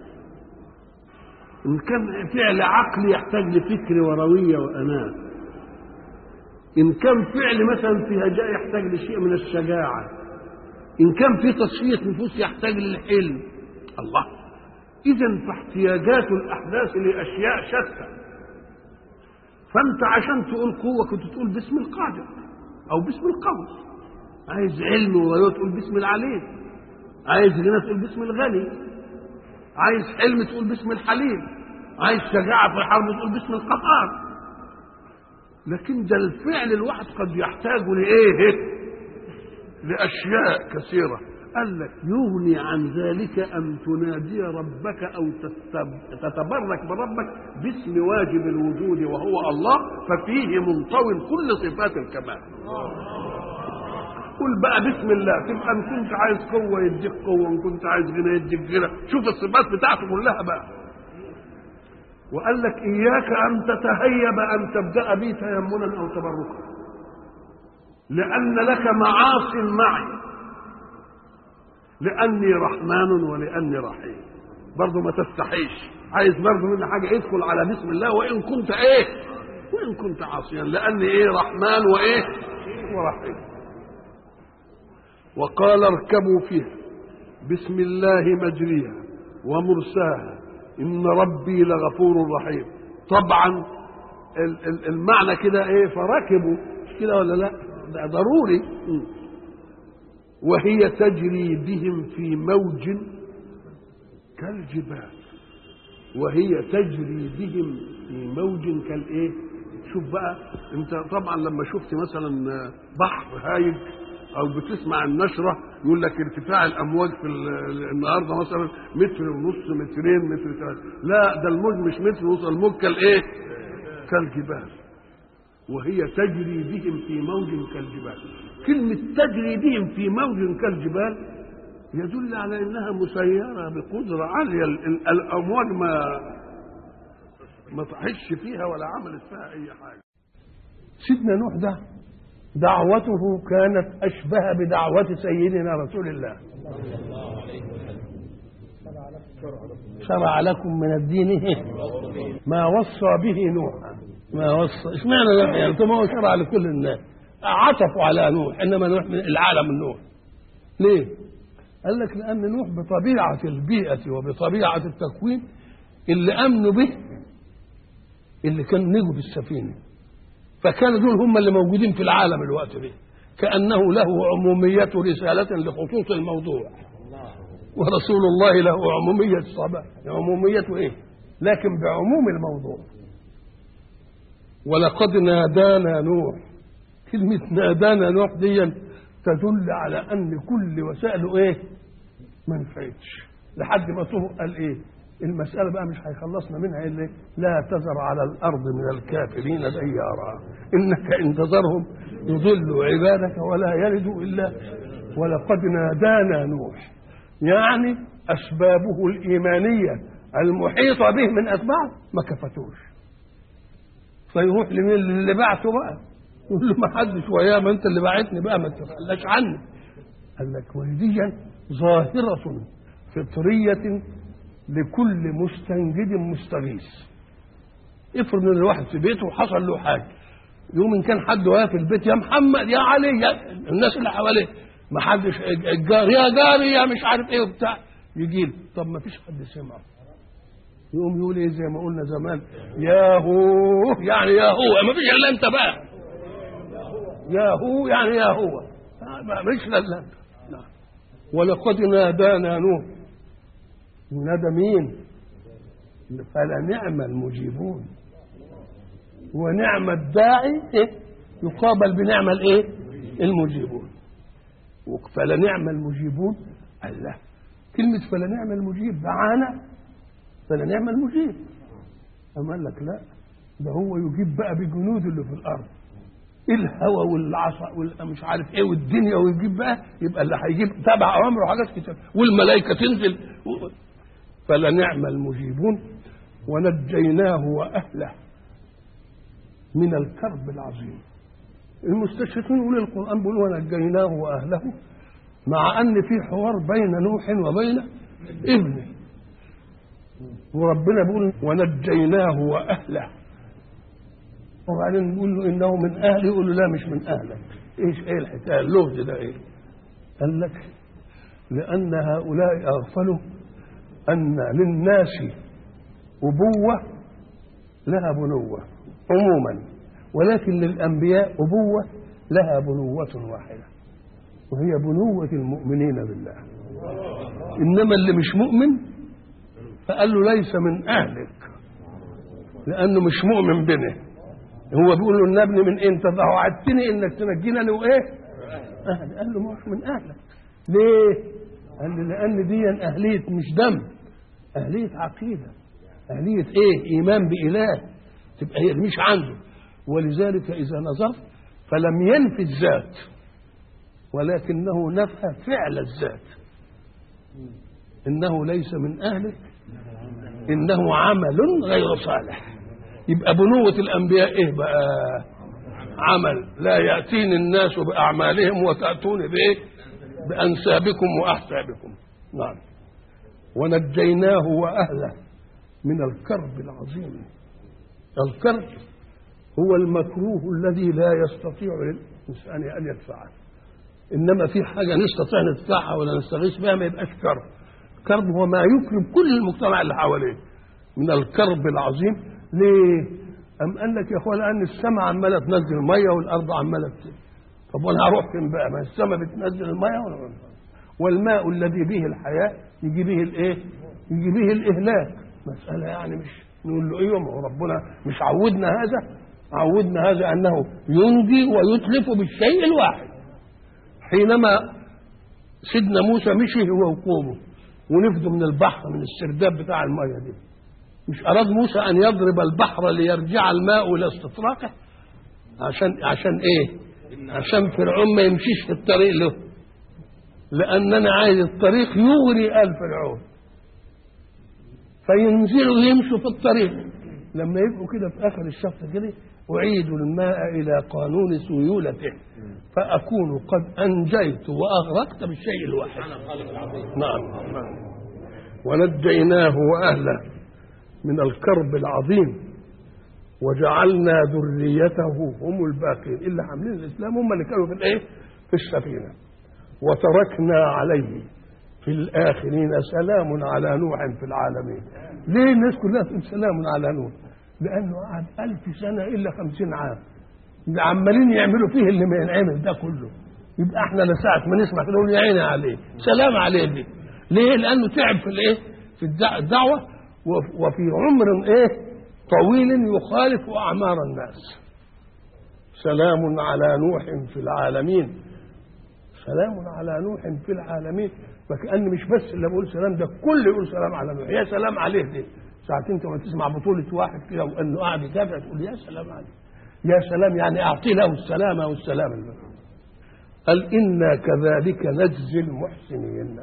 إن كان فعل عقلي يحتاج لفكر وروية وأناة، إن كان فعل مثلا في هجاء يحتاج لشيء من الشجاعة، إن كان في تصفية نفوس يحتاج للحلم. الله، إذن فاحتياجات الأحداث لأشياء شتى. فأنت عشان تقول قوة كنت تقول باسم القادر أو باسم القوي. عايز علم وغيره تقول باسم العليم، عايز غنى تقول باسم الغني، عايز حلم تقول باسم الحليم، عايز شجاعة في الحرب تقول باسم القهار. لكن ده الفعل الواحد قد يحتاج لإيه؟ لأشياء كثيرة. قال لك يغني عن ذلك أن تنادي ربك أو تتبرك بربك باسم واجب الوجود وهو الله، ففيه منطوي كل صفات الكمال. قل بقى بسم الله، تبقى ان كنت عايز قوة يديك قوة، ان كنت عايز غنى يديك غنى. شوف الصفات بتاعته كلها بقى. وقال لك إياك أن تتهيب أن تبدأ بي تيمنا أو تبركا، لأن لك معاص معي، لأني رحمن ولأني رحيم. برضه ما تستحيش، عايز برضه مني حاجة يدخل على بسم الله وإن كنت إيه؟ وإن كنت عاصيا، لأني إيه؟ رحمن وإيه؟ ورحيم. وقال اركبوا فيها بسم الله مجريها ومرساها إن ربي لغفور رحيم. طبعا المعنى كده إيه؟ فركبوا، مش كده ولا لا؟ ده ضروري. وهي تجري بهم في موج كالجبال، وهي تجري بهم في موج كالايه. شوف بقى انت طبعا لما شفت مثلا بحر هايج او بتسمع النشره يقول لك ارتفاع الامواج في النهارده مثلا متر ونص، مترين، متر ثلاثه. لا، ده الموج مش متر ونص، الموج كالايه؟ كالجبال. وهي تجري بهم في موج كالجبال. كلمة تجري بهم في موج كالجبال يدل على انها مسيرة بقدرة عالية. الامواج ما ما طحش فيها ولا عملت فيها اي حاجة. سيدنا نوح ده دعوته كانت اشبه بدعوة سيدنا رسول الله. شرع لكم من الدين ما وصى به نوح. ما وصى اشمعنى نوح؟ يعني ما هو شرع لكل الناس، عطفوا على نوح، انما نوح من العالم النوح. ليه؟ قال لك لان نوح بطبيعه البيئه وبطبيعه التكوين اللي امنوا به اللي كانوا نجوا بالسفينه، فكانوا دول هم اللي موجودين في العالم الوقت ده، كانه له عموميه رساله لخصوص الموضوع، ورسول الله له عموميه الصبا، عموميه ايه؟ لكن بعموم الموضوع. ولقد نادانا نوح، كلمة نادانا نوح دي تدل على أن كل وسائله إيه؟ ما نفعتش لحد ما طه قال إيه؟ المسألة بقى مش هيخلصنا منها إلا لا تذر على الأرض من الكافرين ديارا إنك إن تذرهم يضلوا عبادك ولا يلدوا إلا. ولقد نادانا نوح، يعني أسبابه الإيمانية المحيطة به من أسباب ما كفتوش، فيروح لمين؟ اللي بعته بقى، يقول له ما حدش وياه، ما انت اللي بعتني بقى، ما تتخلاش عني. قال لك وهذه ظاهرة فطرية لكل مستنجد مستغيث. افرض ان الواحد في بيته وحصل له حاجه، يوم ان كان حد واقف في البيت يا محمد يا علي يا الناس اللي حواليه، ما حدش الجار يا جاري يا مش عارف ايه وبتاع، يجي له طب ما فيش حد سمعه، يقوم يقول ايه زي ما قلنا زمان؟ يا هو، يعني يا هو، ما فيش الا انت بقى، يا هو يعني يا هو. ما مش لا لا. ولقد نادانا نوح، نادى مين؟ فلنعم المجيبون، ونعم الداعي إيه؟ يقابل بنعم الايه؟ المجيبون. فلنعم المجيبون. الله، كلمة فلنعم المجيب دعانا، فلنعم المجيب. أما قال لك لا، ده هو يجيب بقى بجنود اللي في الأرض، الهوى والعصا والمش عارف ايه والدنيا، ويجيب بقى، يبقى اللي هيجيب تبع أوامره وحاجات كتير، والملائكة تنزل. فلنعم المجيبون ونجيناه وأهله من الكرب العظيم. المستشرقين يقول القرآن بيقول ونجيناه وأهله، مع أن في حوار بين نوح وبين ابنه، وربنا بيقول ونجيناه وأهله، وبعدين نقول له إنه من أهلي، يقول له لا مش من أهلك. إيش إيه الحكاية اللغز ده إيه؟ قال لك لأن هؤلاء أغفلوا أن للناس أبوة لها بنوة عموما، ولكن للأنبياء أبوة لها بنوة واحدة، وهي بنوة المؤمنين بالله. إنما اللي مش مؤمن فقال له ليس من أهلك، لأنه مش مؤمن بنا. هو بيقول له النبني من انت وعدتني انك تنجينا انا وايه أهل. قال له مش من اهلك. ليه؟ قال له لان دي اهليه مش دم، اهليه عقيده، اهليه ايه؟ ايمان باله، تبقى هي مش عنده. ولذلك اذا نظرت فلم ينفي الذات، ولكنه نفى فعل الذات. انه ليس من اهلك، انه عمل غير صالح. يبقى بنوة الأنبياء إيه بقى؟ عمل. لا يأتيني الناس بأعمالهم وتأتوني بإيه؟ بأنسابكم وأحسابكم. نعم. ونجيناه وأهله من الكرب العظيم. الكرب هو المكروه الذي لا يستطيع الإنسان أن يدفعه، إنما في حاجة نستطيع ندفعها ولا نستغيث بها ما يبقاش كرب. كرب هو ما يكرم كل المجتمع اللي حواليه. من الكرب العظيم. ليه؟ أم قال لك يا اخوان لأن السماء عمالة تنزل المية والأرض عمالة تنزل. طب وأنا هروح فين بقى؟ ما السماء بتنزل المية ولا والماء الذي به الحياة يجي به الإيه؟ يجي به الإهلاك. مسألة يعني مش نقول له أيوه، ما هو ربنا مش عودنا هذا؟ عودنا هذا أنه ينجي ويتلف بالشيء الواحد. حينما سيدنا موسى مشي هو وقومه ونفذوا من البحر من السرداب بتاع المية دي، مش أراد موسى أن يضرب البحر ليرجع الماء إلى استطراقه؟ عشان عشان إيه؟ عشان فرعون ما يمشيش في الطريق له، لأننا عايز الطريق يغري آل فرعون فينزلوا يمشوا في الطريق. لما يبقوا كده في آخر الشط كده أعيدوا الماء إلى قانون سيولته فأكون قد أنجيت وأغرقت بالشيء الواحد. نعم. ونجيناه وأهله من الكرب العظيم وجعلنا ذريته هم الباقين. اللي عاملين الإسلام هم اللي كانوا في الإيه؟ في السفينة. وتركنا عليه في الآخرين سلام على نوح في العالمين. ليه الناس كلها تقول سلام على نوح؟ لأنه قعد ألف سنة إلا خمسين عام عمالين يعملوا فيه اللي ما ينعمل ده كله. يبقى احنا لساعة ما نسمع كده نقول يا عيني عليه سلام عليه. دي ليه؟ لأنه تعب في الإيه؟ في الدعوة، وفي عمر ايه طويل يخالف اعمار الناس. سلام على نوح في العالمين. سلام على نوح في العالمين. فكأن مش بس اللي بقول سلام، ده كل يقول سلام على نوح. يا سلام عليه. دي ساعتين انت ما تسمع بطولة واحد كده وانه قاعد يتابع تقول يا سلام عليه. يا سلام يعني اعطي له السلامة والسلام. قال إنا كذلك نجزي المحسنين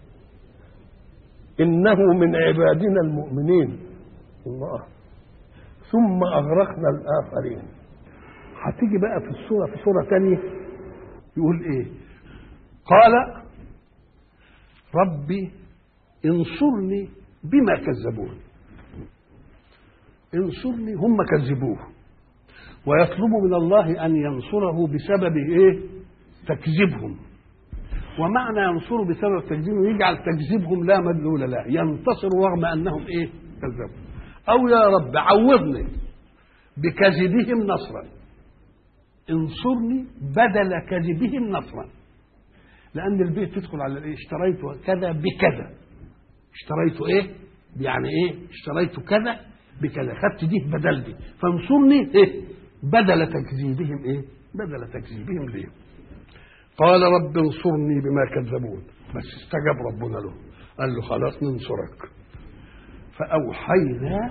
إنه من عبادنا المؤمنين. الله. ثم أغرقنا الآخرين. هتيجي بقى في السورة في سورة تانية يقول إيه؟ قال ربي انصرني بما كذبون. انصرني، هم كذبوه ويطلب من الله أن ينصره بسبب إيه؟ تكذيبهم. ومعنى ينصروا بسبب تكذيبهم يجعل تكذيبهم لا مدلول له، ينتصروا رغم انهم ايه؟ كذبوا. او يا رب عوضني بكذبهم نصرا، انصرني بدل كذبهم نصرا. لأن البيع تدخل على الإيه؟ اشتريت كذا بكذا. اشتريت إيه؟ يعني إيه؟ اشتريت كذا بكذا، خدت دي بدل دي، فانصرني إيه؟ بدل تكذيبهم إيه؟ بدل تكذيبهم ليه؟ قال رب انصرني بما كذبون. بس استجاب ربنا له، قال له خلاص ننصرك. فأوحينا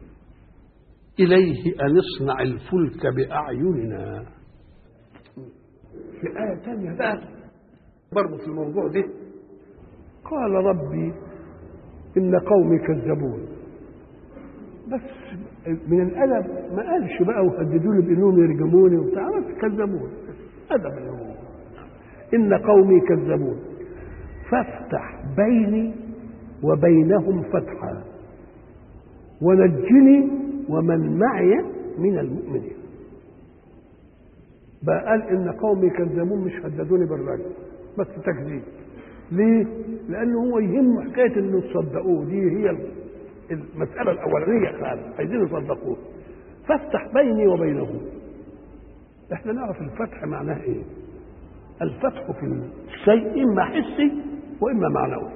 إليه أن اصنع الفلك بأعيننا. في آية ثانية بقى برضه في الموضوع ده، قال ربي إن قومي كذبون. بس من الأدب ما قالش بقى وهددوني بأنهم يرجموني وبتاع، بس كذبون أدب الأمور. إن قومي كذبون فافتح بيني وبينهم فتحا ونجني ومن معي من المؤمنين. بقى قال إن قومي كذبون، مش هددوني بالرجم بس تكذيب. ليه؟ لأنه هو يهم حكاية إنه تصدقوه، دي هي المسألة الأولانية خالص، عايزين يصدقوه. فافتح بيني وبينهم. احنا نعرف الفتح معناه ايه؟ الفتح في الشيء إما حسي وإما معنوي.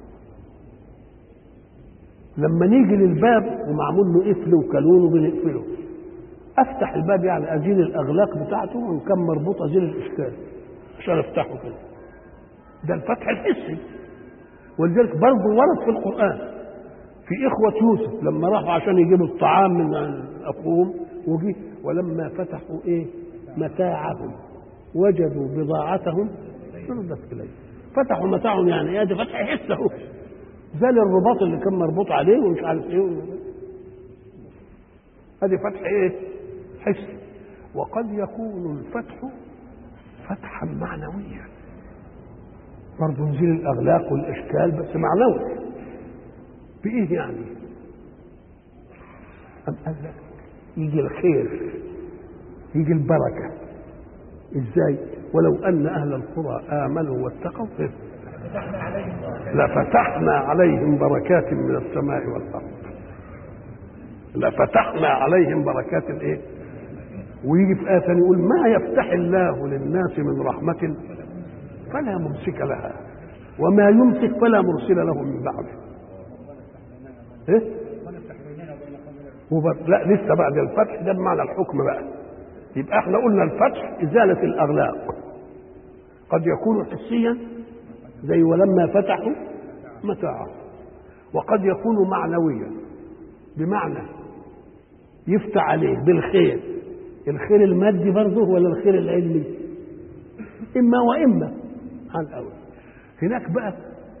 لما نيجي للباب ومعمول له قفل وكالون وبنقفله، افتح الباب يعني ازيل الاغلاق بتاعته وان كان مربوط ازيل الاشكال عشان افتحه كده، ده الفتح الحسي. ولذلك برضه ورد في القرآن في إخوة يوسف لما راحوا عشان يجيبوا الطعام من أخوهم، وجي ولما فتحوا إيه متاعهم وجدوا بضاعتهم ردت إليه. فتحوا متاعهم يعني إيه؟ ده فتح حس أهو، زال الرباط اللي كان مربوط عليه ومش عارف إيه. هذه فتح إيه؟ حس. وقد يكون الفتح فتحا معنويا، برضه نزيل الأغلاق والإشكال بس معنوي. بإيه يعني؟ أم قال لك يجي الخير، يجي البركة. إزاي؟ ولو أن أهل القرى آمنوا واتقوا لفتحنا عليهم بركات من السماء والأرض. لفتحنا عليهم بركات الإيه؟ ويجي في آية ثانية يقول ما يفتح الله للناس من رحمة فلا ممسك لها وما يمسك فلا مرسل له من بعده. إيه؟ لا لسه بعد الفتح ده بمعنى الحكم بقى. يبقى احنا قلنا الفتح إزالة الأغلاق، قد يكون حسيا زي ولما فتحوا متاعهم، وقد يكون معنويا بمعنى يفتح عليه بالخير، الخير المادي برضه ولا الخير العلمي، إما وإما عن الأول. هناك بقى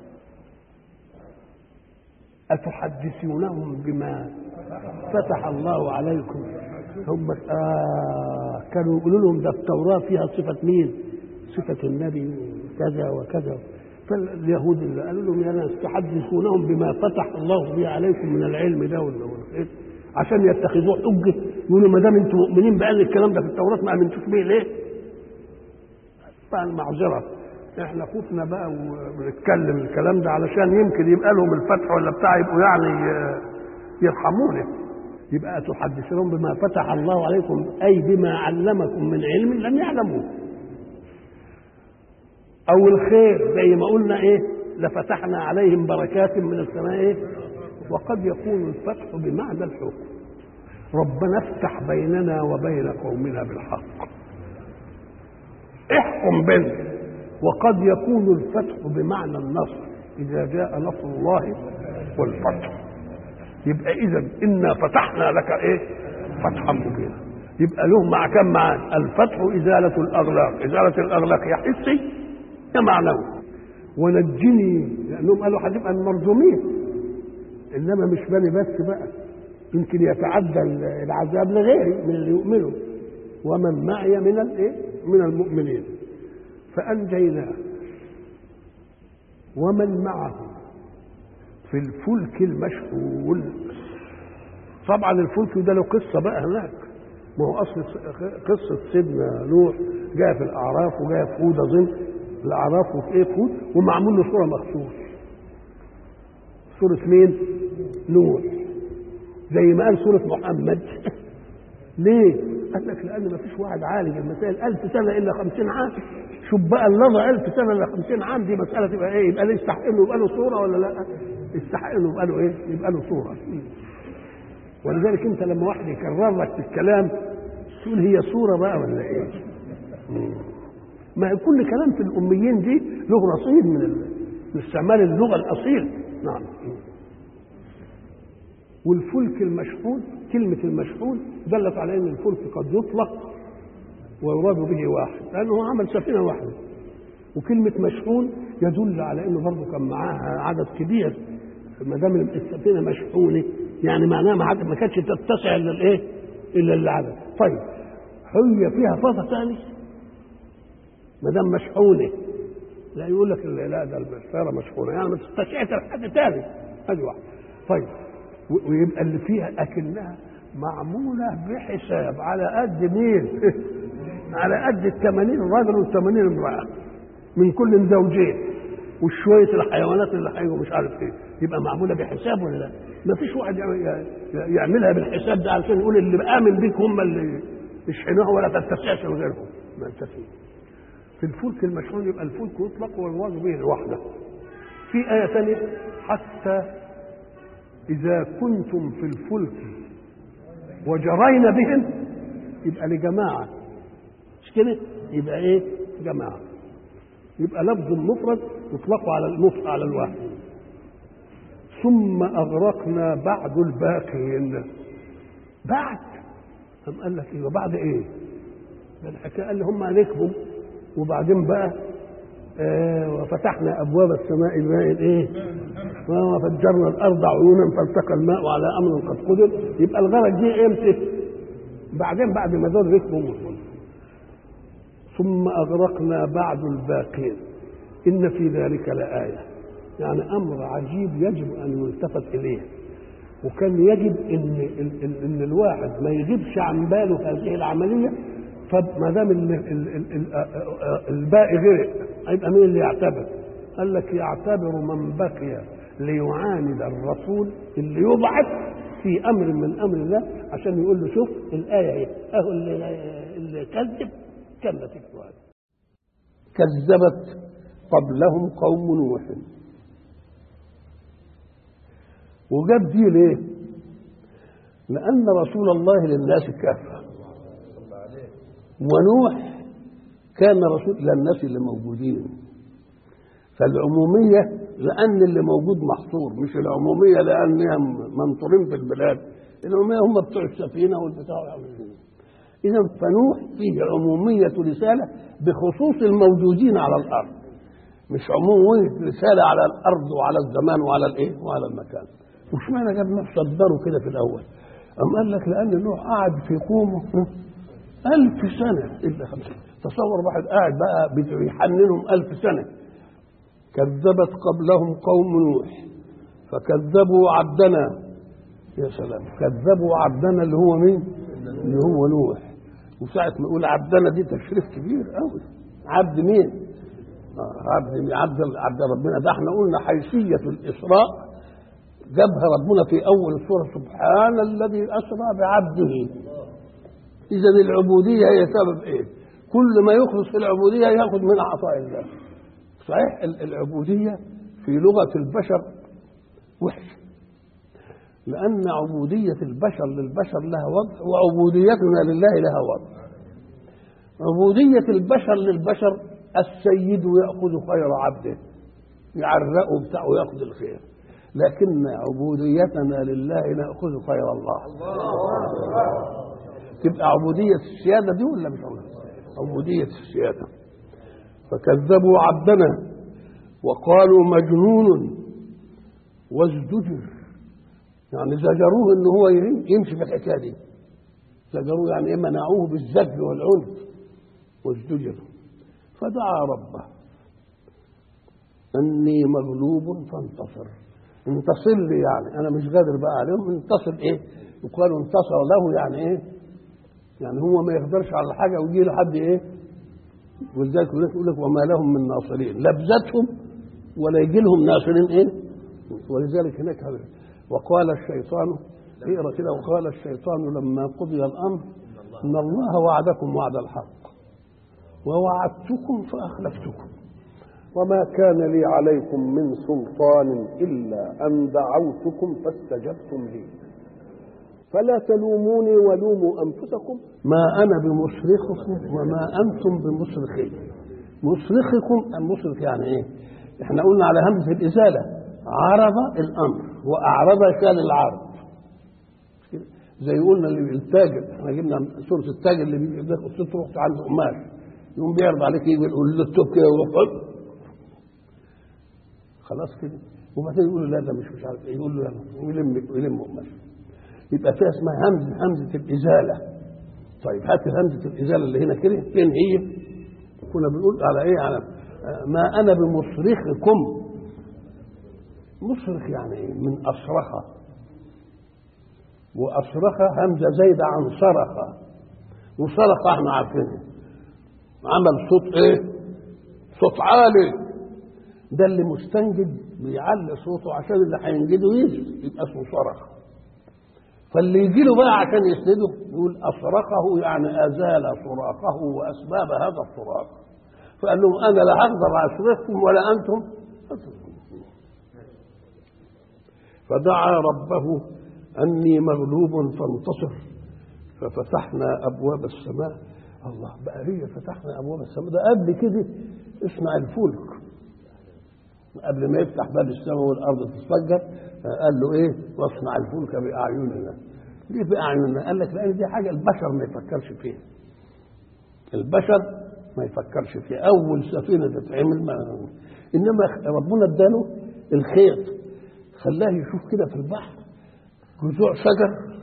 أتحدثونهم بما فتح الله عليكم. هم آه كانوا يقولوا لهم ده التوراة فيها صفة مين؟ صفة النبي كذا وكذا. فاليهود اللي قالوا لهم يا ناس تحدثونهم بما فتح الله به عليكم من العلم ده والخير عشان يتخذوه حجة، يقولوا ما دام انتم مؤمنين بأن الكلام ده في التوراة ما امنتوش بيه ليه؟ فالمعذرة احنا خفنا بقى ونتكلم الكلام ده علشان يمكن يبقى لهم الفتح ولا بتاع يبقوا يعني يرحمونا. يبقى تحدثون بما فتح الله عليكم أي بما علمكم من علم لم يعلموه، أو الخير زي ما قلنا إيه لفتحنا عليهم بركات من السماء إيه. وقد يكون الفتح بمعنى الحكم، ربنا افتح بيننا وبين قومنا بالحق، احكم بيننا. وقد يكون الفتح بمعنى النصر إذا جاء نصر الله والفتح. يبقى إذا إنا فتحنا لك إيه فتحا مبينا. يبقى له مع كم معان؟ الفتح إزالة الأغلاق، إزالة الأغلاق يا حسي يا معنوي. ونجني لأنهم قالوا هتبقى المرجومين، إنما مش بني بس بقى، يمكن يتعدى العذاب لغيري من اللي يؤمنوا ومن معي من الإيه من المؤمنين. فأنجيناه ومن معه في الفلك المشحون. طبعا الفلك ده له قصة بقى هناك، ما هو أصل قصة سيدنا نوح جاء في الأعراف وجاء في هود أظن الأعراف وفي إيه في هود، ومعمول له صورة مخصوص. صورة مين؟ نوح، زي ما قال صورة محمد. ليه؟ قال لك لأن ما فيش واحد عالج المسائل ألف سنة إلا خمسين عام، شوف بقى اللظى ألف سنة إلى خمسين عام، دي مسألة تبقى إيه؟ يبقى يستحق إنه يبقى له صورة ولا لا؟ يستحق إنه يبقى له إيه؟ يبقى له صورة. ولذلك أنت لما واحد يكرر لك في الكلام تقول هي صورة بقى ولا إيه؟ ما كل كلام في الأميين دي له رصيد من استعمال اللغة الأصيل. نعم. والفلك المشحون، كلمة المشحون دلت على أن الفلك قد يطلق ويراد به واحد، لأنه عمل سفينة واحدة. وكلمة مشحون يدل على أنه برضه كان معاها عدد كبير، ما دام السفينة مشحونة يعني معناها ما كانتش تتسع إلا الإيه؟ إلا العدد. طيب هي فيها فضة ثاني ما دام مشحونة، لا يقول لك لا ده السيارة مشحونة يعني ما تستشعرش لحد ثاني، هذه واحدة. طيب ويبقى اللي فيها أكنها معمولة بحساب على قد مين؟ على قد الثمانين راجل والثمانين امرأة من كل زوجين وشوية الحيوانات اللي هيجوا مش عارف ايه، يبقى معمولة بحساب ولا لا؟ ما فيش واحد يعملها بالحساب ده علشان يقول اللي بآمن بيك هم اللي يشحنوها ولا تتسعش لغيرهم. ما انتفي. في الفلك المشحون يبقى الفلك يطلق والمراد به الوحدة. في آية ثانية حتى إذا كنتم في الفلك وجرين بهم، يبقى لجماعة مش كده؟ يبقى إيه؟ جماعة. يبقى لفظ مفرد يطلق على المفرد على الواحد. ثم أغرقنا بعد الباقين. بعد هم قال لك إيه؟ وبعد إيه؟ الحكاية قال لي هم ركبوا وبعدين بقى آه وفتحنا أبواب السماء الماء إيه؟ وفجرنا الأرض عيونا فالتقى الماء على أمر قد قدر. يبقى الغرق دي إمتى؟ بعدين بعد ما دول ركبوا مفرد. ثم أغرقنا بعد الباقين إن في ذلك لآية، يعني أمر عجيب يجب أن يلتفت إليه. وكان يجب إن, إن, إن الواحد ما يغيبش عن باله هذه العملية. فما دام الباقي غرق هيبقى مين اللي يعتبر؟ قال لك يعتبر من بقي ليعاند الرسول اللي يبعث في أمر من أمر الله عشان يقول له شوف الآية ايه أهو اللي, اللي كذب كملت السؤال. كذبت قبلهم قوم نوح. وجاب دي ليه؟ لأن رسول الله للناس كافة، ونوح كان رسول للناس اللي موجودين. فالعمومية لأن اللي موجود محصور، مش العمومية لأنهم منطورين في البلاد، العمومية هم بتوع السفينة والبتاع. إذا فنوح فيه عمومية رسالة بخصوص الموجودين على الأرض، مش عمومية رسالة على الأرض وعلى الزمان وعلى الإيه وعلى المكان. وش معنى جاب نوح صدره كده في الأول؟ أم قال لك لأن نوح قعد في قومه ألف سنة إلا خمسين. تصور واحد قاعد بقى بيحننهم ألف سنة. كذبت قبلهم قوم نوح فكذبوا عبدنا. يا سلام، كذبوا عبدنا اللي هو مين؟ اللي هو نوح. وساعة ما يقول عبدنا دي تشريف كبير قوي. عبد مين؟ آه عبد عبد عبد ربنا. ده احنا قلنا حيثية الإسراء جابها ربنا في أول السورة سبحان الذي أسرى بعبده. إذا العبودية هي سبب إيه؟ كل ما يخلص في العبودية يأخذ من عطاء الله. صحيح العبودية في لغة البشر وحشة، لأن عبودية البشر للبشر لها وضع وعبوديتنا لله لها وضع. عبودية البشر للبشر السيد يأخذ خير عبده، يعرقه بتاعه ويأخذ الخير، لكن عبوديتنا لله نأخذ خير الله. تبقى عبودية السيادة دي ولا مش عبودية السيادة؟ فكذبوا عبدنا وقالوا مجنون وازدجر، يعني زجروه ان هو يمشي في الحكايه دي. زجروه يعني منعوه بالزج والعنف وازدجر. فدعا ربه اني مغلوب فانتصر. انتصر لي يعني انا مش قادر بقى عليهم. انتصر ايه؟ يقال انتصر له يعني ايه؟ يعني هو ما يقدرش على حاجه ويجي له حد ايه؟ ولذلك يقول لك وما لهم من ناصرين، لا بذاتهم ولا يجي لهم ناصرين ايه؟ ولذلك هناك هذا. وقال الشيطان، اقرا كده، وقال الشيطان لما قضي الامر ان الله وعدكم وعد الحق ووعدتكم فأخلفتكم وما كان لي عليكم من سلطان إلا أن دعوتكم فاستجبتم لي فلا تلوموني ولوموا أنفسكم ما أنا بمصرخكم وما أنتم بمصرخي. مصرخكم المصرخ يعني إيه؟ إحنا قلنا على همزة الإزالة عرض الأمر وأعرض كان العرض، زي قلنا اللي التاجر، احنا جبنا سورة التاجر اللي بياخد ست رحت عند قماش يقوم بيعرض عليك يقول له التوب كده ويروح خلاص كده، وبعدين يقول له لا ده مش مش عارف ايه، يقول له يلا ويلم ويلم قماش. يبقى فيها اسمها همزه همزه الازاله. طيب هات همزه الازاله اللي هنا كده فين هي؟ كنا بنقول على ايه؟ على ما انا بمصرخكم. مصرخ يعني ايه؟ من اصرخ، واصرخ همزه زايده عن صرخ، وصرخ احنا عارفينه عمل صوت ايه؟ صوت عالي. ده اللي مستنجد بيعلي صوته عشان اللي هينجده يجي، يبقى اسمه صرخ. فاللي يجي له بقى عشان يسنده يقول اصرخه، يعني ازال صراخه واسباب هذا الصراخ. فقال لهم انا لا اقدر اصرخكم ولا انتم تصرخون. فدعا ربه اني مغلوب فانتصر ففتحنا ابواب السماء. الله بقى هي فتحنا ابواب السماء، ده قبل كده اصنع الفلك، قبل ما يفتح باب السماء والارض تتفجر قال له ايه؟ واصنع الفلك باعيننا. ليه باعيننا؟ قال لك لان دي حاجه البشر ما يفكرش فيها، البشر ما يفكرش فيها. اول سفينه تتعمل ما... انما ربنا اداله الخيط، خلاه يشوف كده في البحر جذوع شجر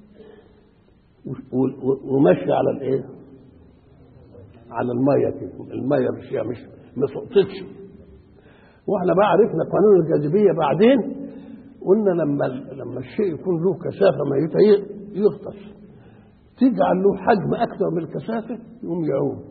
ومشي على الايه؟ على الميه كده، الميه مش مش ما سقطتش. واحنا بقى عرفنا قانون الجاذبيه بعدين، قلنا لما لما الشيء يكون له كثافه ميته يغطس، تجعل له حجم اكثر من الكثافه يقوم يعوم.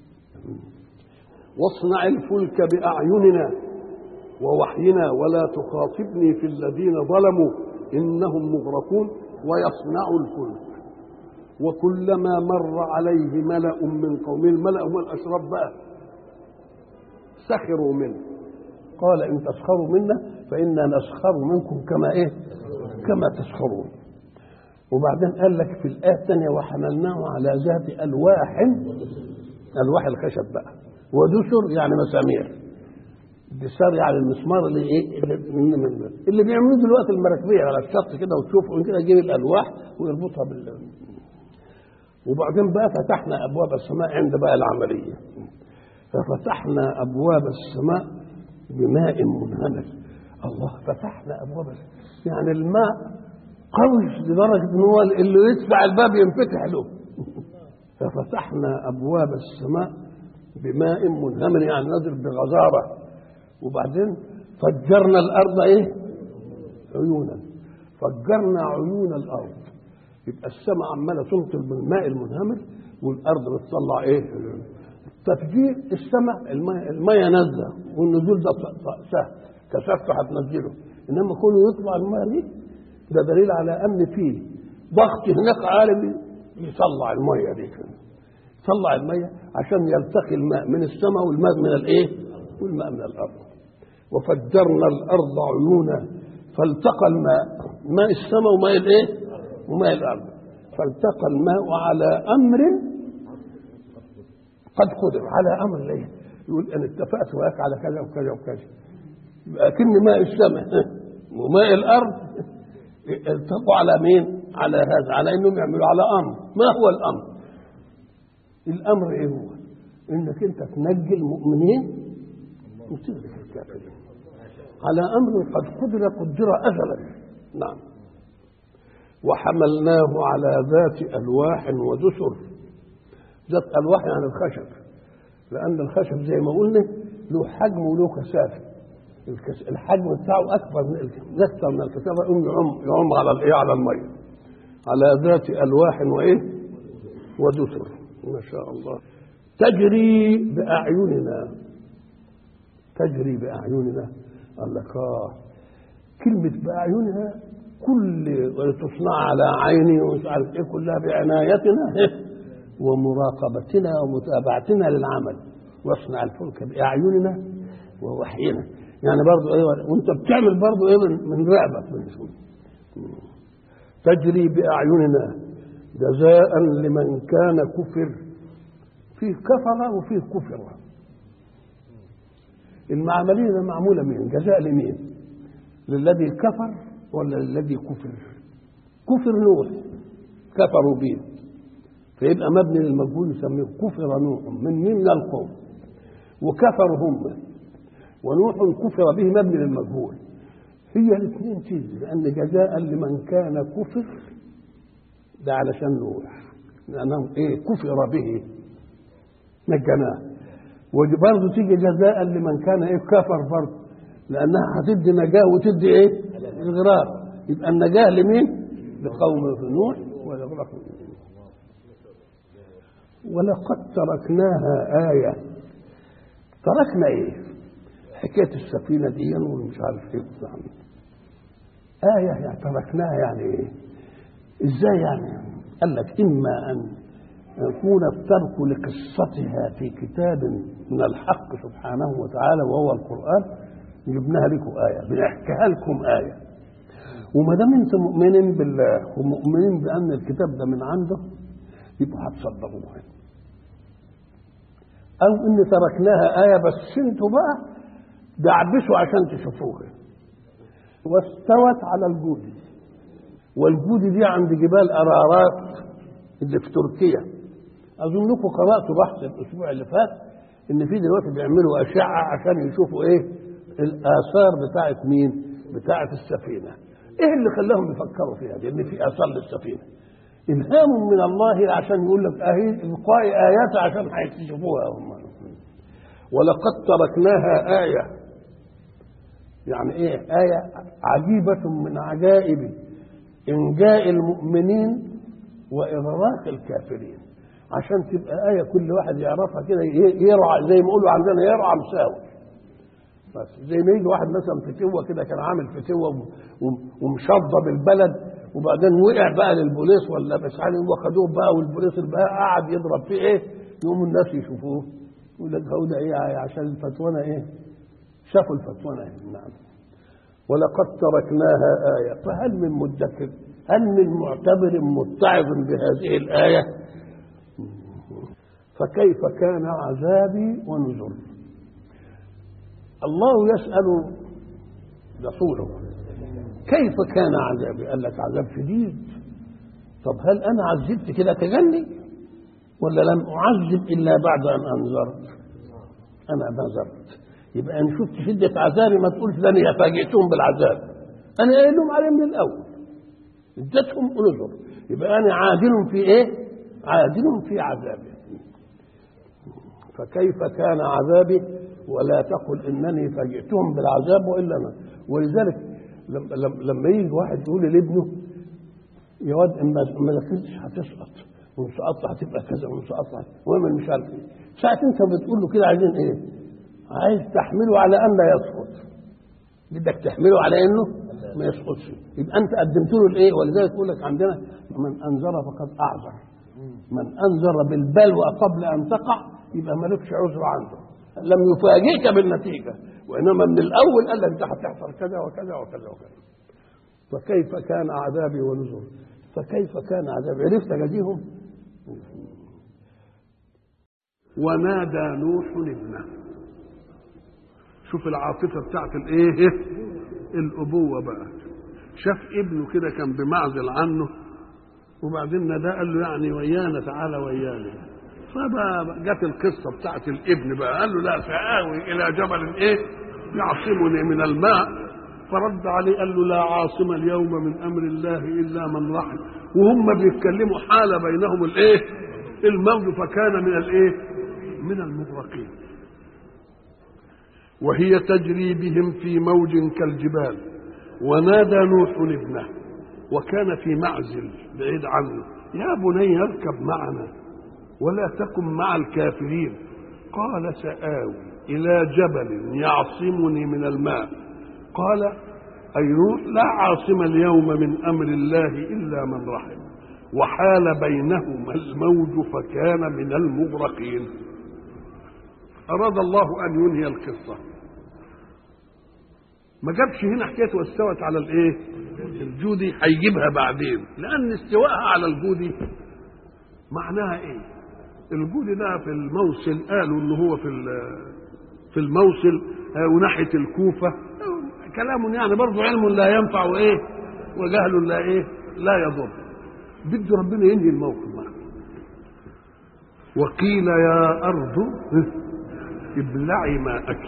واصنع الفلك باعيننا ووحينا ولا تخاطبني في الذين ظلموا انهم مغرقون. ويصنع الفلك وكلما مر عليه ملأ من قومه، الملأ هم الاشراف بقى، سخروا منه قال ان تسخروا منا فانا نسخر منكم كما ايه؟ كما تسخرون. وبعدين قال لك في الايه الثانيه وحملناه على ذات الواح، الواح الخشب بقى، ودسر يعني مسامير، دسار يعني المسمار اللي ايه؟ اللي, اللي بيعملوه دلوقتي المراكبيه على الشط كده، وتشوفوا كده يجيب الالواح ويربطها بال. وبعدين بقى فتحنا ابواب السماء عند بقى العمليه، ففتحنا ابواب السماء بماء منهمر. الله فتحنا ابواب السماء يعني الماء قوي لدرجه ان هو اللي يدفع الباب ينفتح له. ففتحنا ابواب السماء بماء منهمر يعني نزل بغزاره. وبعدين فجرنا الارض ايه؟ عيونا. فجرنا عيون الارض، يبقى السماء عماله تمطر بالماء المنهمر والارض بتطلع ايه؟ تفجير السماء الماء الماء نازله، والنزول ده سهل كثافته هتنزله، انما كونه يطلع الماء دي ده دليل على ان فيه ضغط هناك عالمي يطلع الماء دي كده. يطلع الماء عشان يلتقي الماء من السماء والماء من الايه؟ والماء من الارض. وفجرنا الارض عيونا فالتقى الماء، ماء السماء وماء الايه؟ وماء الارض. فالتقى الماء على امر قد قدر، على امر ليه؟ يقول انا اتفقت وياك على كذا وكذا وكذا. لكن ماء السماء وماء الارض التقوا على مين؟ على هذا، على انهم يعملوا على امر. ما هو الامر؟ الامر ايه هو؟ انك انت تنجي المؤمنين وتغرق الكافرين على امر قد قدر قدر ازلا. نعم. وحملناه على ذات الواح ودسر. ذات الواح يعني الخشب، لان الخشب زي ما قلنا له حجم وله كثافه. الحجم بتاعه اكبر من اكثر من الكثافه، يقوم يعم يعم على الايه؟ على الميه. على ذات الواح وايه؟ ودسر. ما شاء الله. تجري باعيننا، تجري باعيننا. قال لك اه كلمه باعيننا كل تصنع على عيني ومش عارف ايه كلها بعنايتنا ومراقبتنا ومتابعتنا للعمل، واصنع الفلك بأعيننا ووحينا. يعني برضو ايه وانت بتعمل برضو ايه من رقبك من شو تجري بأعيننا جزاء لمن كان كفر. فيه كفر وفيه كفر. المعملية معمولة مين؟ جزاء لمين؟ للذي كفر ولا للذي كفر؟ كفر نوح كفروا به، فيبقى مبني للمجهول يسميه كفر نوح من مين؟ من القوم، وكفروا هم، ونوح كفر به مبني للمجهول. هي الاثنين تيجي لأن جزاء لمن كان كفر ده علشان نوح لأنه إيه كفر به نجناه، وبرضه تيجي جزاء لمن كان إيه كفر برضه لأنها هتدي نجاة وتدي إيه الغراق. يبقى النجاة لمين؟ لقوم نوح ويغرق. ولقد تركناها آية. تركنا إيه؟ حكاية السفينة دي ومش عارف إيه آية يعني تركناها يعني إيه؟ إزاي يعني؟ قال لك إما أن يكون الترك لقصتها في كتاب من الحق سبحانه وتعالى وهو القرآن جبناها لكم آية بنحكيها لكم آية، وما دام انتم مؤمنين بالله ومؤمنين بأن الكتاب ده من عنده يبقوا هتصدقوها. أو إن تركناها آية بس انتوا بقى دعبسوا عشان تشوفوها. واستوت على الجودي، والجودي دي عند جبال أرارات اللي في تركيا. أظنكم قرأتوا بحث الأسبوع اللي فات إن في دلوقتي بيعملوا أشعة عشان يشوفوا إيه الآثار بتاعت مين؟ بتاعت السفينة. إيه اللي خلاهم يفكروا فيها دي؟ إن في آثار للسفينة. إلهام من الله عشان يقول لك أهي إلقاء آيات عشان هيكتشفوها هم. ولقد تركناها آية يعني إيه؟ آية عجيبة من عجائب إنجاء المؤمنين وإغراق الكافرين، عشان تبقى آية كل واحد يعرفها كده يرعى زي ما يقولوا عندنا يرعى مساوي. بس زي ما يجي واحد مثلا فتوة كده كان عامل فتوة ومشضب البلد وبعدين وقع بقى للبوليس ولا مش عارف وخدوه بقى والبوليس بقى قعد يضرب فيه ايه يقوم الناس يشوفوه يقول لك هو ده ايه عشان الفتوانه ايه شافوا الفتوانه ايه. نعم. ولقد تركناها آية فهل من مدكر؟ هل من معتبر متعظ بهذه الآية؟ فكيف كان عذابي ونذر. الله يسأل رسوله كيف كان عذابي؟ قال لك عذاب شديد. طب هل أنا عذبت كده تغني ولا لم أعذب إلا بعد أن أنذرت؟ أنا نذرت. يبقى إن شفت شدة عذابي ما تقولش ده أنا فاجئتهم بالعذاب، أنا قايل لهم عليه من الأول ادتهم نذر. يبقى أنا عادل في إيه؟ عادل في عذابي. فكيف كان عذابي ولا تقل إنني فاجئتهم بالعذاب وإلا أنا. ولذلك لما يجي واحد يقول لابنه يا واد ما ذاكرتش هتسقط ومش سقطت هتبقى كذا ومش سقطت وما مش عارف ايه، ساعة انت بتقول له كده عايزين ايه؟ عايز تحمله على ان لا يسقط، بدك تحمله على انه ما يسقطش. يبقى انت قدمت له الايه؟ ولذلك يقول لك عندنا من انذر فقد اعذر. من انذر بالبلوى قبل ان تقع يبقى مالكش عذر عنده، لم يفاجئك بالنتيجه، وانما من الاول قال لك ده هتحصل كذا وكذا وكذا وكذا. فكيف كان عذابي ونذر. فكيف كان عذابي؟ عرفت جزيهم. ونادى نوح ابنه. شوف العاطفه بتاعت الايه الابوه بقى. شاف ابنه كده كان بمعزل عنه وبعدين نادى قال له يعني ويانا تعالى ويانا. فبقى جت القصه بتاعت الابن بقى قال له لا سآوي الى جبل ايه يعصمني من الماء. فرد عليه قال له لا عاصم اليوم من امر الله الا من رحم. وهم بيتكلموا حال بينهم الايه الموج فكان من الايه من المغرقين. وهي تجري بهم في موج كالجبال. ونادى نوح ابنه وكان في معزل بعيد عنه يا بني اركب معنا ولا تكن مع الكافرين. قال سآوي إلى جبل يعصمني من الماء. قال أي نوح لا عاصم اليوم من أمر الله إلا من رحم. وحال بينهما الموج فكان من المغرقين. أراد الله أن ينهي القصة، ما جابش هنا حكاية واستوت على الايه الجودي، هيجيبها بعدين، لأن استواءها على الجودي معناها ايه؟ الجودي ده في الموصل قالوا ان هو في في الموصل وناحية الكوفة، كلام يعني برضه علم لا ينفع وايه وجهل لا ايه لا يضر. بده ربنا ينهي الموقف معه. وقيل يا أرض ابلعي ماءك.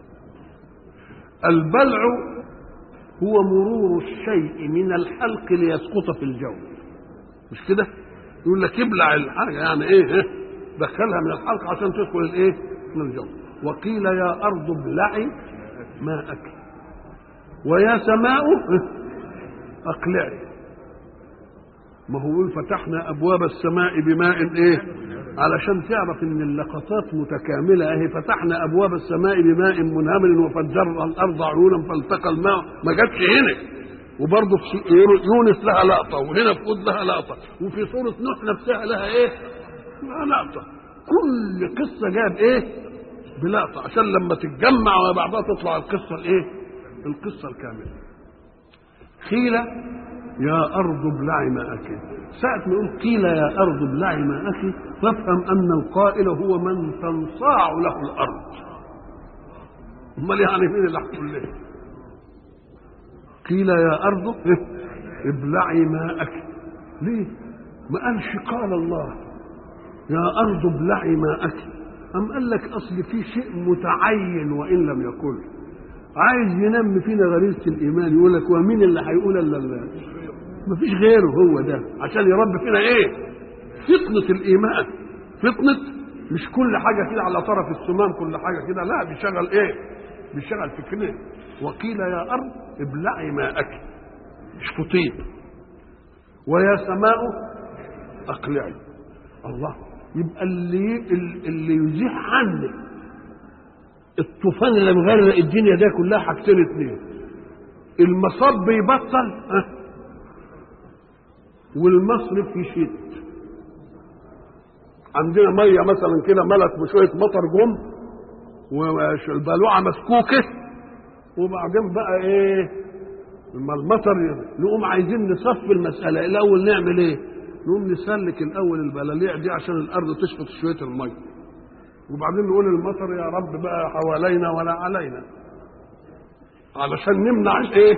البلع هو مرور الشيء من الحلق ليسقط في الجو، مش كده؟ يقول لك ابلع الحاجة، يعني ايه؟ دخلها من الحلق عشان تدخل الايه؟ من الجو. وقيل يا أرض ابلعي ماءك ويا سماء أقلعي. ما هو يقول فتحنا أبواب السماء بماء ايه؟ علشان تعرف ان اللقطات متكامله اهي. فتحنا ابواب السماء بماء منهمر وفجرنا الارض عيونا فالتقى الماء، ما جاتش هنا. وبرضه في يونس لها لقطه، وهنا في هود لها لقطه، وفي سوره نوح نفسها لها ايه؟ لها لقطه. كل قصه جاب ايه؟ بلقطه، عشان لما تتجمع مع بعضها تطلع القصه الايه؟ القصه الكامله. قيل يا أرض ابلعي ماءك. ساعة ما يقول قيل يا أرض ابلعي ماءك فافهم أن القائل هو من تنصاع له الأرض. أمال يعني مين اللي هيقول له؟ قيل يا أرض ابلعي ماءك. ليه؟ ما قالش قال الله يا أرض ابلعي ماءك. أم قال لك أصل في شيء متعين وإن لم يقل. عايز ينمي فينا غريزة الإيمان، يقول لك ومين اللي هيقول إلا الله؟ ما فيش غيره هو ده، عشان يربي فينا ايه؟ فطنة الإيمان. فطنة مش كل حاجة كده على طرف السمام، كل حاجة كده لا، بيشغل ايه؟ بيشغل فكرين. وقيل يا أرض ابلعي ماءك، مش فطيب. ويا سماء أقلعي. الله، يبقى اللي اللي يزيح عنك الطوفان اللي مغرق الدنيا ده كلها حاجتين اتنين: المصب يبطل ها والمصرف يشد. عندنا ميه مثلا كده ملت بشويه مطر جم والبلوعه مسكوكه، وبعدين بقى ايه؟ لما المطر نقوم عايزين نصفي المساله، الاول نعمل ايه؟ نقوم نسلك الاول البلاليع دي عشان الارض تشفط شويه الميه، وبعدين نقول المطر يا رب بقى حوالينا ولا علينا، علشان نمنع الايه؟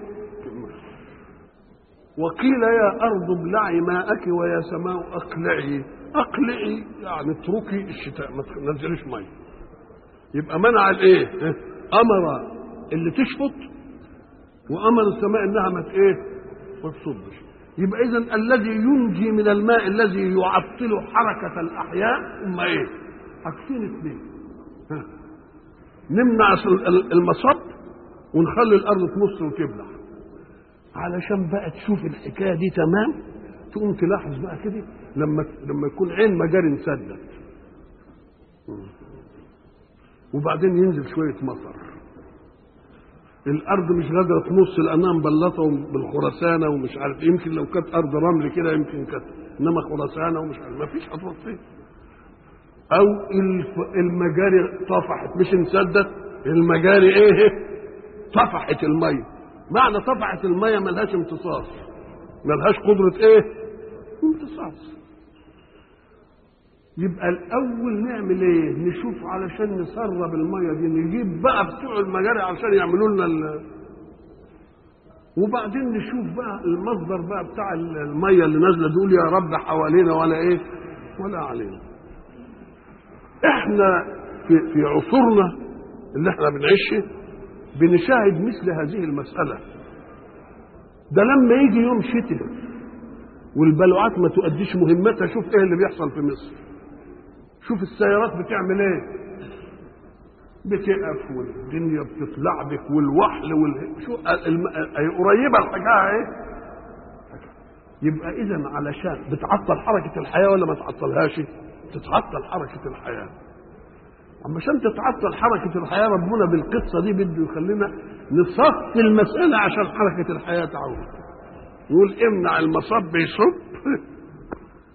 وقيل يا أرض ابلعي ماءك ويا سماء أقلعي. أقلعي يعني اتركي الشتاء، ما تنزليش مية. يبقى منع الايه؟ أمر اللي تشفط، وأمر السماء إنها ما ايه؟ ما تصبش. يبقى إذن الذي ينجي من الماء الذي يعطل حركة الأحياء هم ايه؟ حاجتين اثنين: نمنع المصب ونخلي الأرض تمص وتبلع. علشان بقى تشوف الحكايه دي تمام، تقوم تلاحظ بقى كده لما لما يكون عين مجاري مسدد وبعدين ينزل شويه مطر، الارض مش قادره تمص لانها مبلطه بالخرسانه ومش عارف، يمكن لو كانت ارض رمل كده يمكن كانت، انما خرسانه ومش عارف ما فيش هتروح فين. او المجاري طفحت، مش انسدت، المجاري ايه؟ طفحت الميه. معنى طفحت الميه ملهاش امتصاص، ملهاش قدره ايه؟ امتصاص. يبقى الاول نعمل ايه؟ نشوف علشان نسرب الميه دي، نجيب بقى بتوع المجاري علشان يعملوا لنا ال... وبعدين نشوف بقى المصدر بقى بتاع الميه اللي نازله دول يا رب حوالينا ولا ايه؟ ولا علينا. احنا في في عصورنا اللي احنا بنعيشه بنشاهد مثل هذه المسألة. ده لما يجي يوم شتاء والبلوعات ما تؤديش مهمتها، شوف ايه اللي بيحصل في مصر. شوف السيارات بتعمل ايه؟ بتقف والدنيا بتطلع بك والوحل وال شو الم... قريبه الحكايه ايه؟ يبقى اذا علشان بتعطل حركه الحياه ولا ما تعطلهاش؟ تتعطل حركه الحياه. اما عشان تتعطل حركه الحياه ربنا بالقصه دي بده يخلينا نصفي المساله عشان حركه الحياه تعود. يقول امنع المصب يصب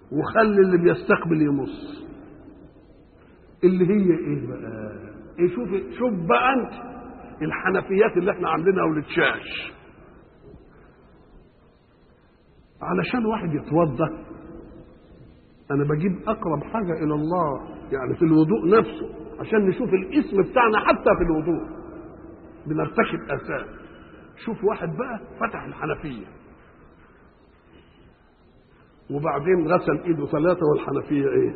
وخلي اللي بيستقبل يمص. اللي هي ايه بقى؟ ايه؟ شوف شوف بقى انت الحنفيات اللي احنا عاملينها والتشاش علشان واحد يتوضا. انا بجيب اقرب حاجه الى الله يعني في الوضوء نفسه عشان نشوف الاسم بتاعنا حتى في الوضوء بنرتكب اثام. شوف واحد بقى فتح الحنفيه وبعدين غسل ايده ثلاثه والحنفيه ايه،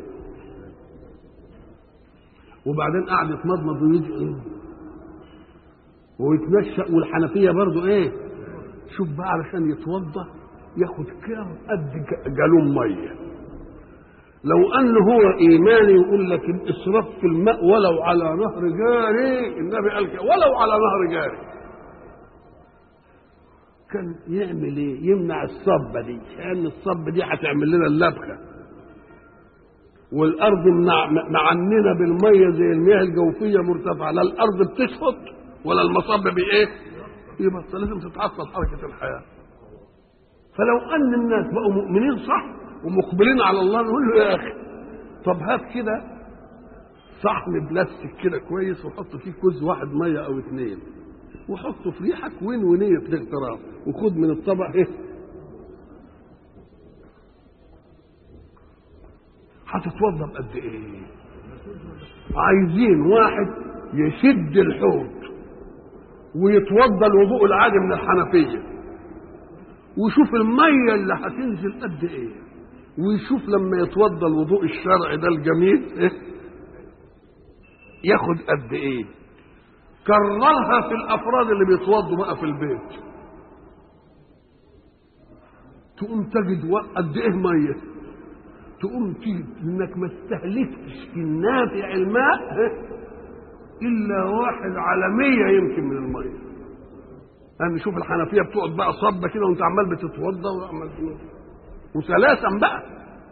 وبعدين قعد يتمضمض ويجي ويتنشأ والحنفيه برضه ايه. شوف بقى علشان يتوضا ياخد كام قد جالون ميه. لو انه هو ايماني يقول لك الاسراف في الماء ولو على نهر جاري، النبي قال كده ولو على نهر جاري، كان يعمل ايه؟ يمنع الصبه دي، لان الصبه دي هتعمل لنا اللبخه والارض معننه بالميه زي المياه الجوفيه مرتفعه، لا الارض بتشفط ولا المصب بايه؟ يبقى لازم تتعطل حركه الحياه. فلو ان الناس بقوا مؤمنين صح ومقبلين على الله نقول له يا اخي طب هات كده صحن بلاستيك كده كويس وحط فيه كوز واحد ميه او اثنين وحطه في ريحك وين ونيه الاغتراب وخد من الطبق ايه. هتتوضا بقد ايه؟ عايزين واحد يشد الحوض ويتوضا الوضوء العادي من الحنفيه ويشوف الميه اللي هتنزل قد ايه، ويشوف لما يتوضا الوضوء الشرعي ده الجميل إيه؟ ياخد قد ايه. كررها في الافراد اللي بيتوضوا بقى في البيت تقوم تجد قد ايه ميه، تقوم تجد انك ما استهلكتش في النافع الماء الا واحد على مية يمكن من الميه. انا شوف الحنفيه بتقعد بقى صبه كده وانت عمال بتتوضا وعمال وثلاثا بقى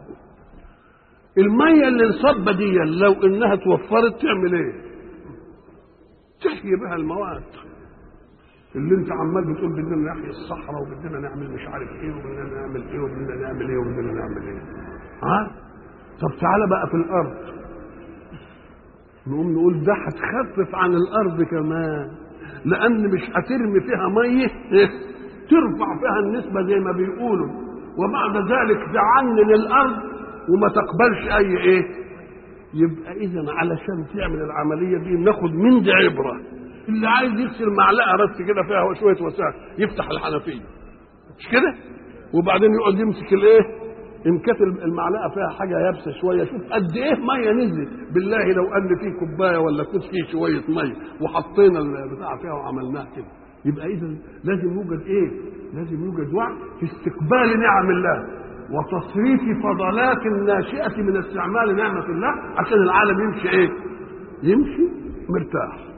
الميه اللي الصبه دي لو انها توفرت تعمل ايه؟ تحيي بها المواد اللي انت عمال بتقول بدنا نحيي الصحراء وبدنا نعمل مش عارف ايه وبدنا نعمل ايه وبدنا نعمل ايه وبدنا نعمل ايه. ها؟ طب تعالى بقى في الارض نقوم نقول ده هتخفف عن الارض كمان، لان مش هترمي فيها ميه ترفع فيها النسبه زي ما بيقولوا وبعد ذلك تعنن الارض وما تقبلش اي ايه. يبقى اذا علشان تعمل العمليه دي ناخد من دي عبره. اللي عايز يغسل معلقه بس كده فيها شويه وسائل يفتح الحنفيه مش كده وبعدين يقعد يمسك الايه ان كانت المعلقه فيها حاجه يابسه شويه شوف قد ايه ميه نزلت. بالله لو ان في كوبايه ولا كوز فيه شويه ميه وحطينا البتاع فيها وعملناها كده يبقى اذا لازم يوجد ايه؟ لازم يوجد وعي في استقبال نعم الله وتصريف فضلات الناشئه من استعمال نعمه الله عشان العالم يمشي ايه؟ يمشي مرتاح.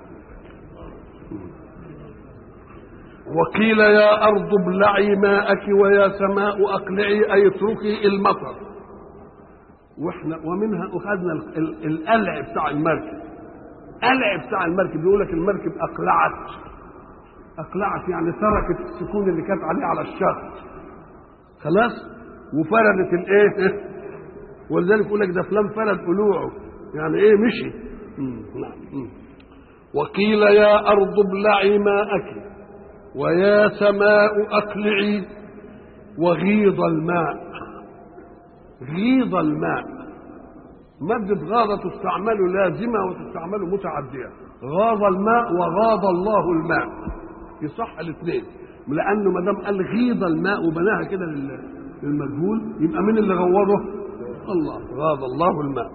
وقيل يا أرض ابلعي ماءك ويا سماء أقلعي أي اتركي المطر. واحنا ومنها أخذنا القلع بتاع المركب. قلع بتاع المركب بيقول لك المركب أقلعت. أقلعت يعني تركت السكون اللي كانت عليه على الشط خلاص وفردت الايه ولذلك يقول لك ده فلان فرد قلوعه يعني ايه مشي. نعم. وقيل يا أرض ابلعي ماءك ويا سماء أقلعي وغيض الماء. غيض الماء مادة غاضة تستعمل لازمة وتستعمل متعدية. غاض الماء وغاض الله الماء يصح الاثنين لأنه ما دام قال غيض الماء وبناها كده للمجهول يبقى من اللي غوضه؟ الله. غاض الله الماء.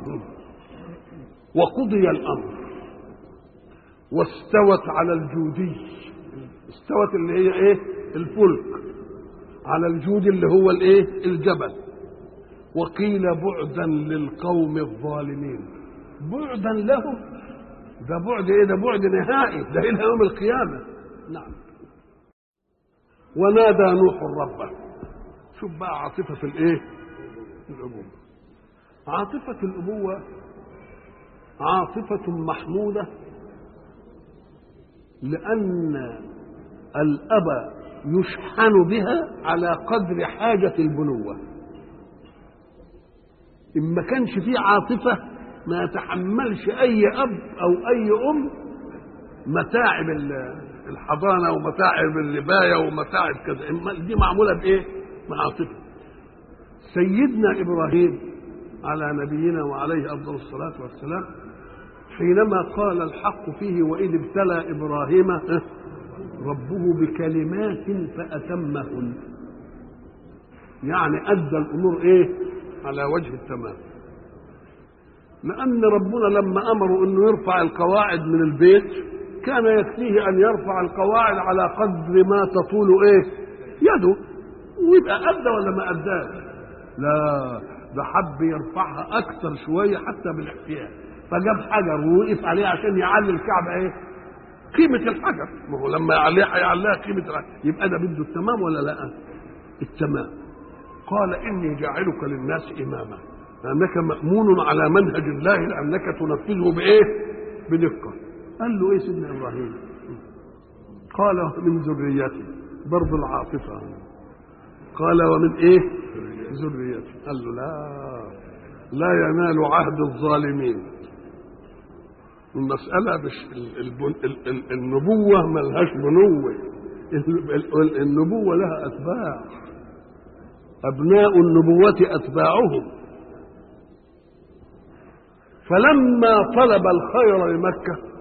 وقضي الأمر واستوت على الجودي. استوت اللي هي ايه؟ الفلك على الجود اللي هو الايه؟ الجبل. وقيل بعدا للقوم الظالمين. بعدا لهم ده بعد ايه؟ ده بعد نهائي ده الى يوم القيامه. نعم. ونادى نوح ربه. شوف بقى عاطفه الايه؟ الابوه. عاطفه الابوه عاطفه محموده لان الأب يشحن بها على قدر حاجة البنوة. إن ما كانش فيه عاطفة ما يتحملش أي أب أو أي أم متاعب الحضانة ومتاعب اللباية ومتاعب كذا، دي معمولة بإيه؟ بعاطفة. سيدنا إبراهيم على نبينا وعليه أفضل الصلاة والسلام حينما قال الحق فيه وإذ ابتلى إبراهيم ربه بكلمات فأتمهن، يعني أدى الأمور إيه؟ على وجه التمام. لأن ربنا لما أمروا أنه يرفع القواعد من البيت كان يكفيه أن يرفع القواعد على قدر ما تطول إيه؟ يده، ويبقى أدى ولا ما أداش؟ لا، ده حب يرفعها أكثر شوية حتى بالاحتياج، فجاب حجر ووقف عليه عشان يعلي الكعبة إيه؟ قيمة الحجر. ما هو لما يعليها هيعليها قيمة الحجر، يبقى ده بده التمام ولا لا؟ التمام. قال إني جاعلك للناس إماما، لأنك مأمون على منهج الله لأنك تنفذه بإيه؟ بدقة. قال له إيه سيدنا إبراهيم؟ قال من ذريتي، برضو العاطفة. قال ومن إيه؟ ذريتي. قال له لا لا ينال عهد الظالمين. المسألة مش النبوة ملهاش بنوة، النبوة لها أتباع، أبناء النبوة أتباعهم. فلما طلب الخير لمكة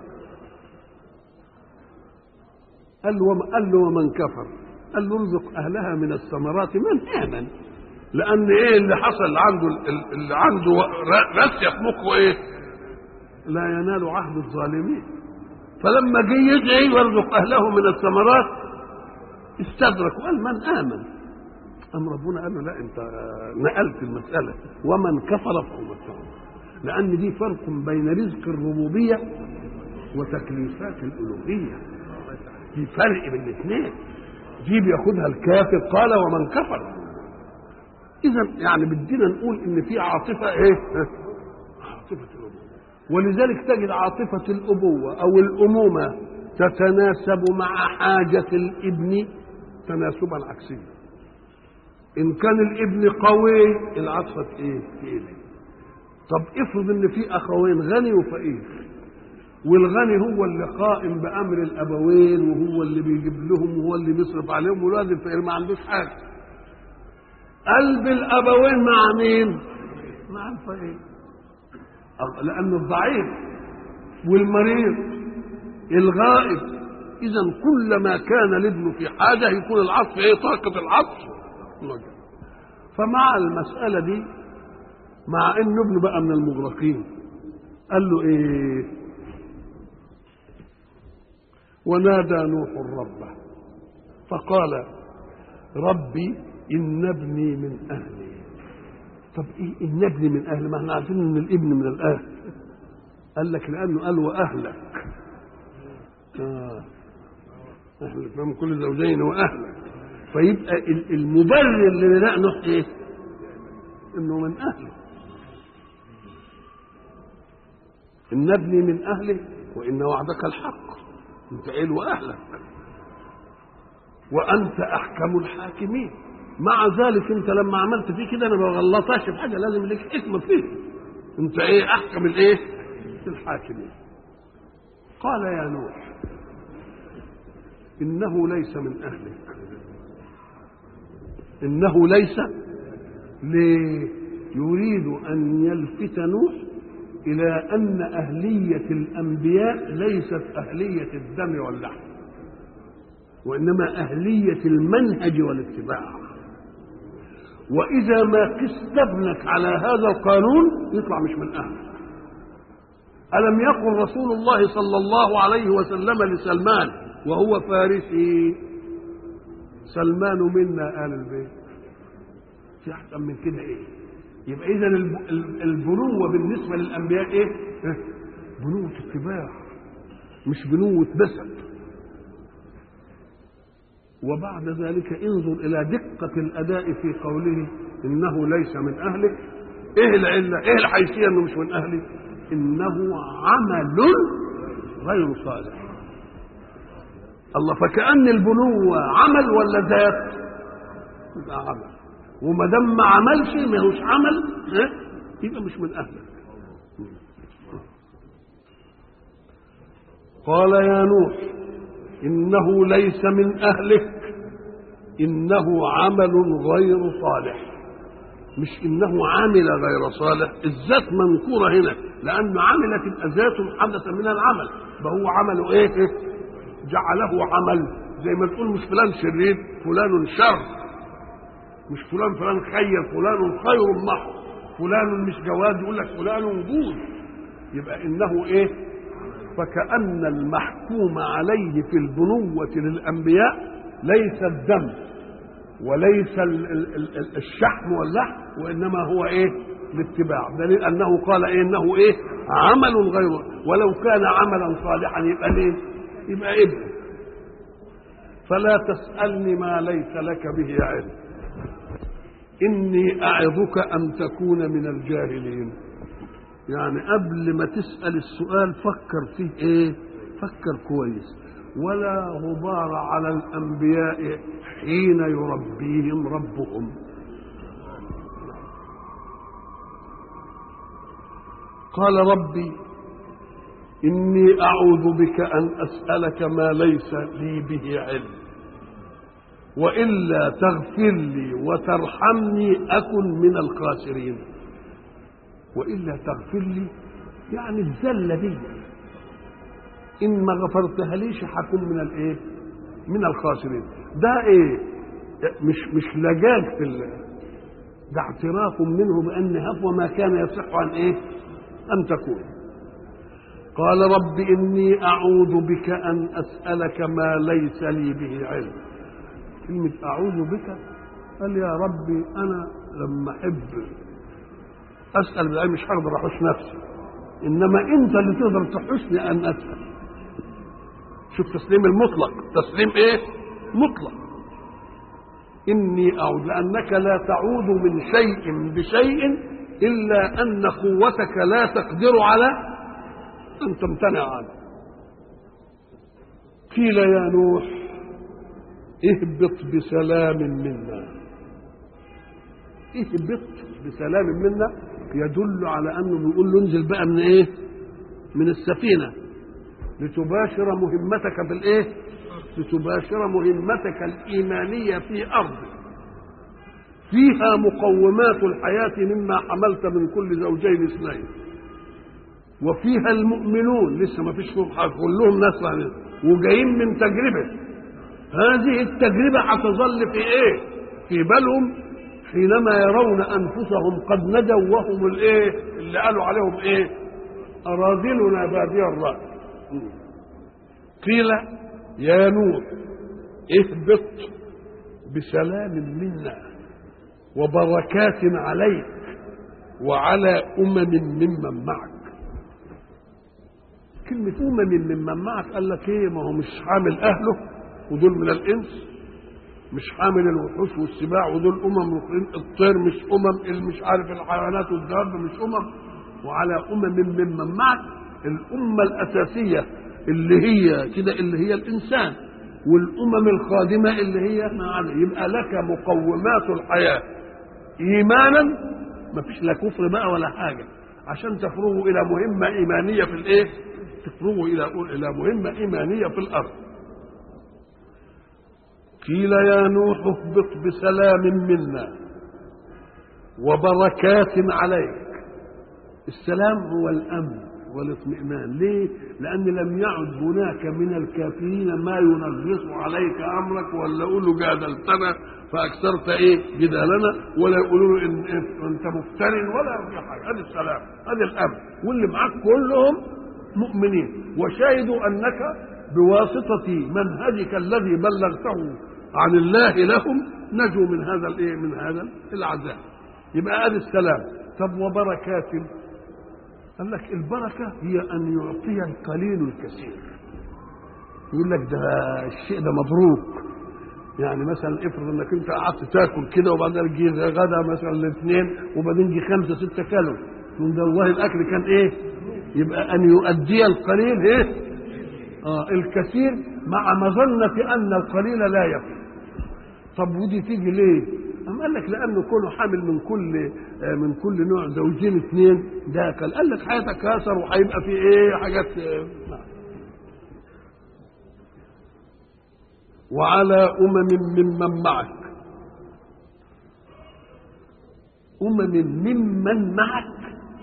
قال له قال له ومن كفر، قال له ارزق أهلها من الثمرات من آمن. لأن إيه اللي حصل عنده؟ اللي عنده راسية في مخه إيه؟ لا ينال عهد الظالمين. فلما جه يدعي وارزق أهله من الثمرات استدرك وقال من آمن. أم ربنا قال له لا، أنت نقلت المسألة ومن كفر فهو الثمر، لأن دي فرق بين رزق الربوبية وتكليفات الألوهية، في فرق بين الاثنين. دي بياخدها الكافر قال ومن كفر. إذا يعني بدنا نقول إن في عاطفة إيه؟ عاطفة الأبوة. ولذلك تجد عاطفة الأبوة أو الأمومة تتناسب مع حاجة الابن تناسبا عكسيا. إن كان الابن قوي العاطفة إيه؟ تقيلة. طب افرض إن في أخوين غني وفقير، والغني هو اللي قائم بأمر الأبوين وهو اللي بيجيب لهم وهو اللي بيصرف عليهم، والواد الفقير ما عندوش حاجة. قلب الأبوين مع مين؟ مع الفقير، لأن الضعيف والمريض الغائب. إذا كلما كان الابن في حاجة يكون العطف إيه؟ طاقة العطف. فمع المسألة دي، مع إن ابنه بقى من المغرقين، قال له إيه؟ ونادى نوح ربه فقال ربي إن ابني من أهلي. طب إيه إن ابني من أهلي؟ ما احنا عارفين إن الابن من الأهل. قال لك لأنه قال وأهلك. آه أهلك من كل زوجين وأهلك. فيبقى المبرر لنداء نوح إيه؟ إنه من أهله. إن ابني من أهله وإن وعدك الحق. أنت قايل وأهلك وأنت أحكم الحاكمين. مع ذلك أنت لما عملت فيه كده أنا ما بغلطاش في حاجة، لازم لك حكمة فيه. أنت إيه؟ أحكم الإيه؟ الحاكمين. قال يا نوح إنه ليس من أهلك. إنه ليس ليه؟ يريد أن يلفت نوح إلى أن أهلية الأنبياء ليست أهلية الدم واللحم، وإنما أهلية المنهج والاتباع. وإذا ما قست ابنك على هذا القانون يطلع مش من أهلك. ألم يقل رسول الله صلى الله عليه وسلم لسلمان وهو فارسي سلمان منا آل البيت؟ في أحسن من كده إيه؟ يبقى إذا البنوة بالنسبة للأنبياء إيه؟ بنوة اتباع مش بنوة نسب. وبعد ذلك انظر إلى دقة الأداء في قوله إنه ليس من أهلك. إيه العلة؟ إيه الحيثية إنه مش من أهلك؟ إنه عمل غير صالح. الله، فكأن البنوة عمل ولا ذات؟ يبقى عمل. وما دام ما عملش ما هوش عمل، يبقى مش من أهلك. قال يا نوح إنه ليس من أهلك إنه عمل غير صالح. مش إنه عامل غير صالح، الذات منكورة هنا لأنه عمل تبقى ذات حدث من العمل، فهو عمله إيه؟ جعله عمل، زي ما تقول مش فلان شرير فلان شر، مش فلان فلان خير فلان خير محض، فلان مش جواد يقول لك فلان وجود، يبقى إنه إيه؟ فكأن المحكوم عليه في البنوة للأنبياء ليس الدم وليس الشحم واللحم، وإنما هو إيه؟ الاتباع، دليل أنه قال إيه؟ إنه إيه؟ عمل غير، ولو كان عملا صالحا يبقى ليه؟ يبقى ابن. فلا تسألني ما ليس لك به علم إني أعظك أن تكون من الجاهلين. يعني قبل ما تسأل السؤال فكر فيه إيه؟ فكر كويس. ولا غبار على الأنبياء حين يربيهم ربهم. قال ربي إني أعوذ بك أن أسألك ما ليس لي به علم وإلا تغفر لي وترحمني أكن من الخاسرين. وإلا تغفر لي يعني الذلة دي إن ما غفرتها ليش هكون من الإيه؟ من الخاسرين. ده إيه؟ مش مش لجاج في ال... ده اعتراف منه بأن هفوة ما كان يصح عن إيه؟ أن تكون. قال رب إني أعوذ بك أن أسألك ما ليس لي به علم. كلمة أعوذ بك قال يا ربي أنا لما أحب أسأل بالعلم مش هقدر أحوش نفسي، إنما أنت اللي تقدر تحوشني أن أسأل. شوف تسليم المطلق، تسليم إيه؟ مطلق. إني أعوذ لأنك لا تعوذ من شيء بشيء إلا أن قوتك لا تقدر على أن تمتنع عنه. قيل يا نوح اهبط بسلام منا. اهبط بسلام منا يدل على أنه بيقول له انزل بقى من إيه؟ من السفينة لتباشر مهمتك في الإيه؟ لتباشر مهمتك الإيمانية في أرضك فيها مقومات الحياة مما حملت من كل زوجين اثنين، وفيها المؤمنون لسه ما فيش فيهم حاجة كلهم ناس يعني وجايين من تجربة. هذه التجربة هتظل في إيه؟ في بالهم حينما يرون أنفسهم قد نجوا وهم الإيه؟ اللي قالوا عليهم إيه؟ أراذلنا بادي الرأي. قيل يا نوح اهبط بسلام منا وبركات عليك وعلى أمم ممن معك. كلمة أمم ممن معك قال لك إيه؟ ما هو مش حامل أهله ودول من الإنس، مش حامل الوحوش والسباع ودول أمم، الطير مش أمم، اللي مش عارف الحيوانات والدواب مش أمم، وعلى أمم ممن معك. الأمة الأساسية اللي هي كده اللي هي الإنسان، والأمم الخادمة اللي هي معنا. يبقى لك مقومات الحياة إيمانا، ما فيش لا كفر بقى ولا حاجة، عشان تفرغوا إلى مهمة إيمانية في الإيه؟ تفرغوا إلى إلى مهمة إيمانية في الأرض. قيل يا نوح اهبط بسلام منا وبركات عليك. السلام هو الأمن والاطمئنان. ليه؟ لأن لم يعد هناك من الكافرين ما ينغص عليك أمرك ولا يقول له جادلتنا فأكثرت إيه جدالنا، ولا يقولوا له إن أنت مفترن ولا يرجع حاجة. هذا السلام، هذا الأمن، واللي معاك كلهم مؤمنين وشاهدوا أنك بواسطة منهجك الذي بلغته عن الله لهم نجوا من هذا الإيه؟ من هذا العذاب. يبقى هذا السلام. طب وبركات؟ قال لك البركة هي أن يعطي القليل الكثير. يقول لك ده الشيء ده مبروك. يعني مثلا افرض انك انت قعدت تاكل كده وبعدين جه غدا مثلا الاثنين وبعدين جه خمسه سته كيلو، من ده والله الاكل كان ايه؟ يبقى ان يؤدي القليل ايه؟ اه الكثير مع مظنه ان القليل لا يكفي. طب ودي تيجي ليه؟ أم قال لك لأنه كونه حامل من كل من كل نوع زوجين اثنين ده كان قال لك هيتكاثر وهيبقى في إيه حاجات. وعلى أمم ممن معك، أمم ممن معك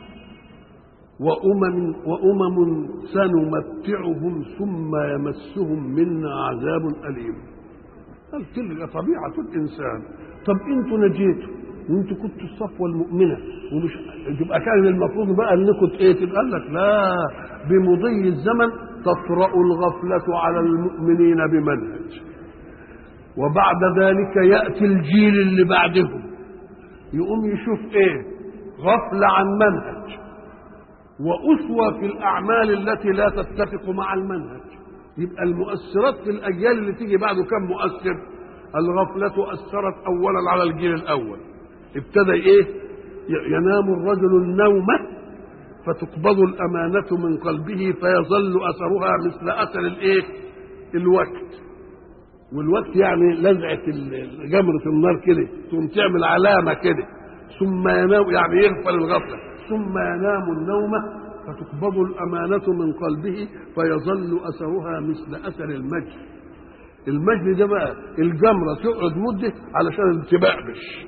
وأمم وأمم سنمتعهم ثم يمسهم منا عذاب أليم. قال تلك طبيعة الإنسان. طب أنتوا نجيتوا وأنتوا كنتوا الصفوة المؤمنة ومش يبقى كان المفروض بقى أنكم إيه؟ قال لك لا، بمضي الزمن تطرأ الغفلة على المؤمنين بمنهج، وبعد ذلك يأتي الجيل اللي بعدهم يقوم يشوف إيه؟ غفلة عن منهج وأسوة في الأعمال التي لا تتفق مع المنهج. يبقى المؤثرات في الأجيال اللي تيجي بعده كم مؤثر؟ الغفلة أثرت أولا على الجيل الأول، ابتدى إيه؟ ينام الرجل النوم فتقبض الأمانة من قلبه فيظل أثرها مثل أثر الإيه؟ الوقت. والوقت يعني لزعة جمرة النار كده ثم تعمل علامة كده، ثم ينام يعني يغفل الغفلة، ثم ينام النوم فتقبض الأمانة من قلبه فيظل أثرها مثل أثر المجد. المجد ده بقى الجمرة تقعد مدة علشان تبعبش.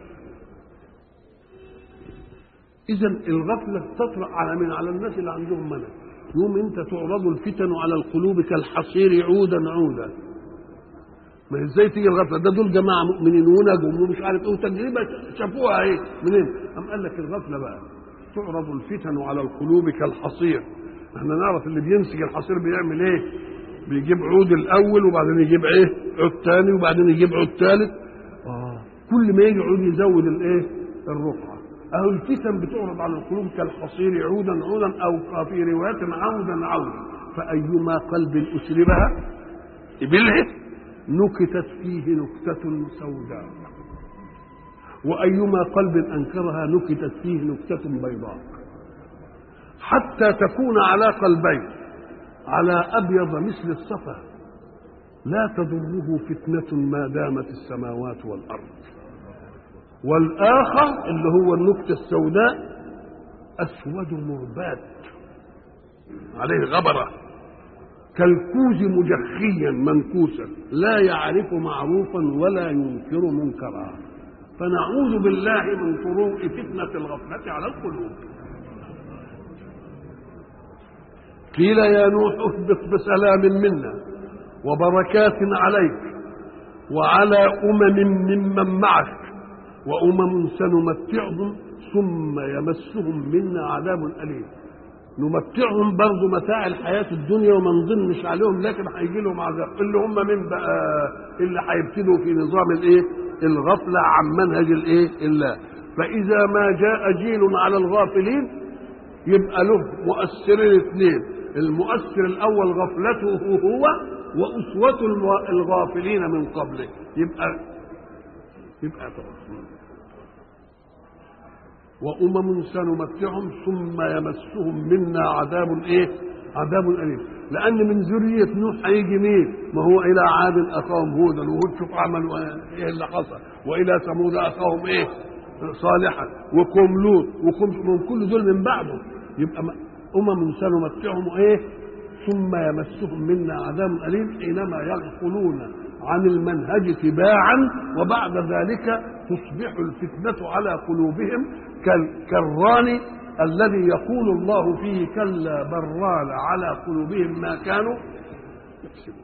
إذا الغفلة تطرأ على من؟ على الناس اللي عندهم منهج. يوم أنت تعرض الفتن على القلوب كالحصير عودا عودا. ما ازاي تيجي الغفله؟ ده دول جماعه مؤمنين ونجوا ومش عارف ايه وتجربه شافوها ايه منين؟ قام قال لك الغفله بقى تعرض الفتن على القلوب كالحصير. احنا نعرف اللي بيمسك الحصير بيعمل ايه؟ بيجيب عود الاول وبعدين يجيب ايه؟ عود ثاني وبعدين يجيب عود ثالث. اه كل ما يجي عود يزود الايه؟ الرقعه. اهو الفتن بتعرض على القلوب كالحصير عودا عودا، او في روايه عودا عودا، فايما قلب اسلبها ابلهت نكتت فيه نكتة سوداء، وأيما قلب أنكرها نكتت فيه نكتة بيضاء، حتى تكون على قلبين على أبيض مثل الصفا لا تضره فتنة ما دامت السماوات والأرض، والآخر اللي هو النكتة السوداء أسود مرباد عليه غبرة كالكوز مجخيا منكوسا لا يعرف معروفا ولا ينكر منكرا. فنعوذ بالله من طروء فتنة الغفلة على القلوب. قيل يا نوح اهبط بسلام منا وبركات عليك وعلى أمم ممن معك وأمم سنمتعهم ثم يمسهم منا عذاب أليم. نمتعهم برضه متاع الحياة الدنيا وما نظنش عليهم، لكن هيجي لهم عذاب. اللي هم من بقى اللي هيبتدوا في نظام الايه؟ الغفلة عن منهج الايه؟ الله. فإذا ما جاء جيل على الغافلين يبقى له مؤثرين اثنين، المؤثر الأول غفلته هو وأسوة الغافلين من قبله. يبقى يبقى طبعا وأمم سنمتعهم ثم يمسهم منا عذاب ايه؟ عذاب أليم. لأن من ذرية نوح هيجي مين؟ ما هو إلى عاد أخاهم هودا، وهود شوف عملوا ايه اللي حصل، وإلى ثمود أخاهم ايه؟ صالحا، وقوم لوط، وقوم من كل دول من بعده. يبقى أمم سنمتعهم ايه؟ ثم يمسهم منا عذاب أليم حينما يغفلون عن المنهج تباعا، وبعد ذلك تصبح الفتنة على قلوبهم كالران الذي يقول الله فيه كلا بران على قلوبهم ما كانوا يكسبون.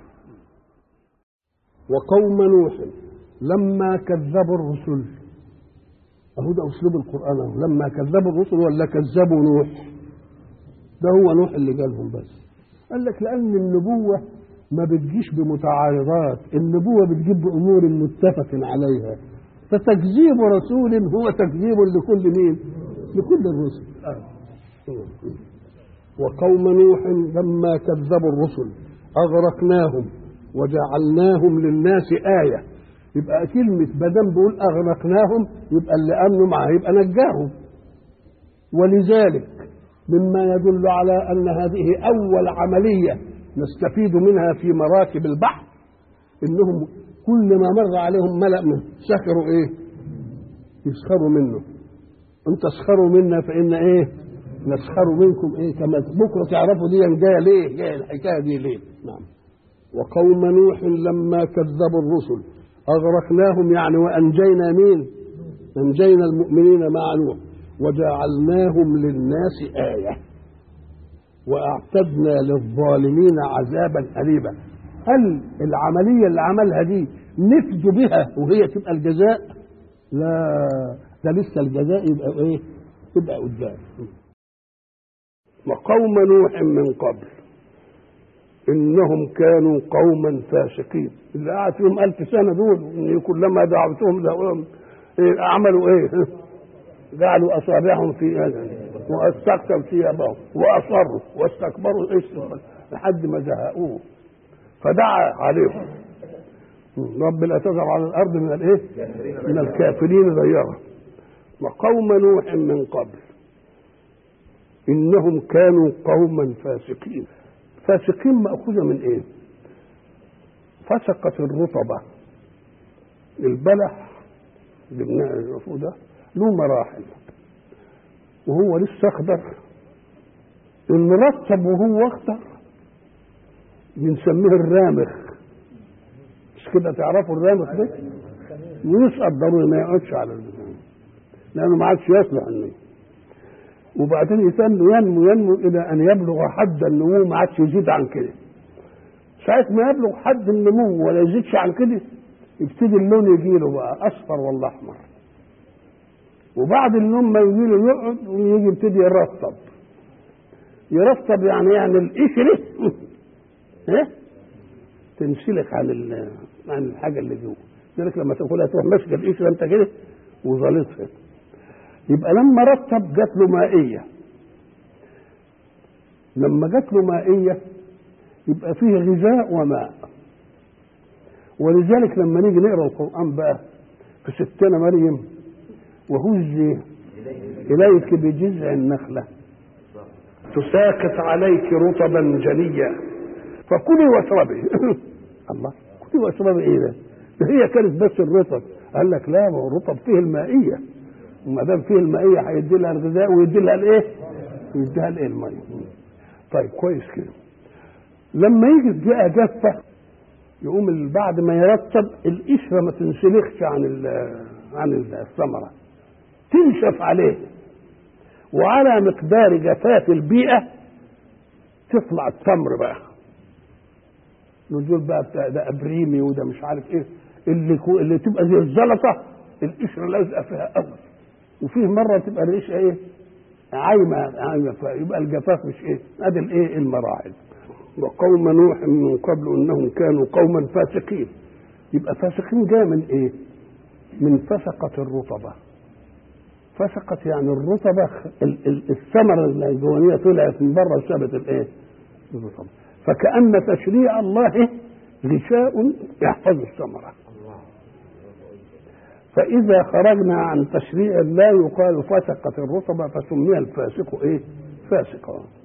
وقوم نوح لما كذبوا الرسل، اهو ده اسلوب القران اهو، لما كذبوا الرسل ولا كذبوا نوح؟ ده هو نوح اللي جالهم بس. قال لك لان النبوه ما بتجيش بمتعارضات، النبوه بتجيب بامور متفق عليها، فتكذيب رسول هو تكذيب لكل مين؟ لكل الرسل. وقوم نوح لما كذبوا الرسل أغرقناهم وجعلناهم للناس آية. يبقى كلمة بدم بيقول أغرقناهم يبقى اللي آمنوا معه يبقى نجاهم. ولذلك مما يدل على أن هذه أول عملية نستفيد منها في مراكب البحر إنهم كل ما مر عليهم ملأ من سخروا إيه؟ يسخروا منه. ان تسخروا منا فان ايه نسخر منكم ايه كما بكره تعرفوا دي جايه ليه، جايه الحكايه دي ليه. نعم. وقوم نوح لما كذبوا الرسل اغرقناهم، يعني وانجينا مين؟ انجينا المؤمنين مع نوح وجعلناهم للناس آية واعتدنا للظالمين عذابا أليما. هل العملية اللي عملها دي نفدوا بها وهي تبقى الجزاء؟ لا، ده لسه الجزاء يبقى ايه؟ يبقى قدام. وقوم نوح من قبل انهم كانوا قوما فاسقين. اللي قعد فيهم ألف سنة دول إن كلما دعوتهم دعوهم إيه عملوا ايه؟ جعلوا اصابعهم في اذانهم واستكثروا ثيابهم واصروا واستكبروا اسرا لحد ما زهقوه فدعا عليهم رب لا تذر على الارض من الايه؟ من الكافرين ديارا. وقوم نوح من قبل انهم كانوا قوما فاسقين. فاسقين مأخوذة من ايه؟ فسقت الرطبة، البلح اللي ده له مراحل وهو لسه اخضر، المرطب وهو اخضر بنسميه الرامخ، مش كده؟ تعرفوا الرامخ ده؟ ويسقط ضروري ما يقعدش على الزمان لانه ما عادش يصلح انه، وبعدين ينمو ينمو ينمو الى ان يبلغ حد النمو ما عادش يزيد عن كده. ساعة ما يبلغ حد النمو ولا يزيدش عن كده يبتدي اللون يجي له بقى اصفر ولا احمر، وبعد النوم ما يجي له يقعد ويجي يبتدي يرطب. يرطب يعني يعني القشره ها تنسلخ عن عن الحاجه اللي جوه، لذلك لما تاكلها تروح ماسكه القشره انت كده وظلتها. يبقى لما رطب جات له مائيه، لما جات له مائيه يبقى فيه غذاء وماء. ولذلك لما نيجي نقرا القران بقى في ستنا مريم وهزي اليك بجذع النخله تساقط عليك رطبا جنيا فكلي واشربي. الله، كلي واشربي ايه ده؟ هي كانت بس الرطب. قال لك لا، ما هو الرطب فيه المائيه، وما دام فيه المائيه هيدي لها الغذاء ويدي لها الايه؟ يديها الايه؟ الميه. طيب كويس كده. لما يجي الدقيقه جافه يقوم بعد ما يرطب القشره ما تنسلخش عن عن الثمره، تنشف عليه، وعلى مقدار جفاف البيئه تطلع التمر بقى. نقول بقى بتاع ده ابريمي وده مش عارف ايه اللي كو اللي تبقى زي الزلطه القشره لازقه فيها قوي، وفيه مره تبقى القشره ايه؟ عايمه عايمه، يبقى الجفاف مش ايه؟ ادي الايه؟ المراحل. وقوم نوح من قبل انهم كانوا قوما فاسقين. يبقى فاسقين جاء من ايه؟ من فسقة الرطبة. فسقت يعني الرطبة الثمرة الجوانية طلعت من بره وسابت الايه؟ الرطبة. فكأن تشريع الله غشاء يحفظ الثمرة. فإذا خرجنا عن تشريع الله يقال فسقت الرطبة فسمي الفاسق ايه؟ فاسقا.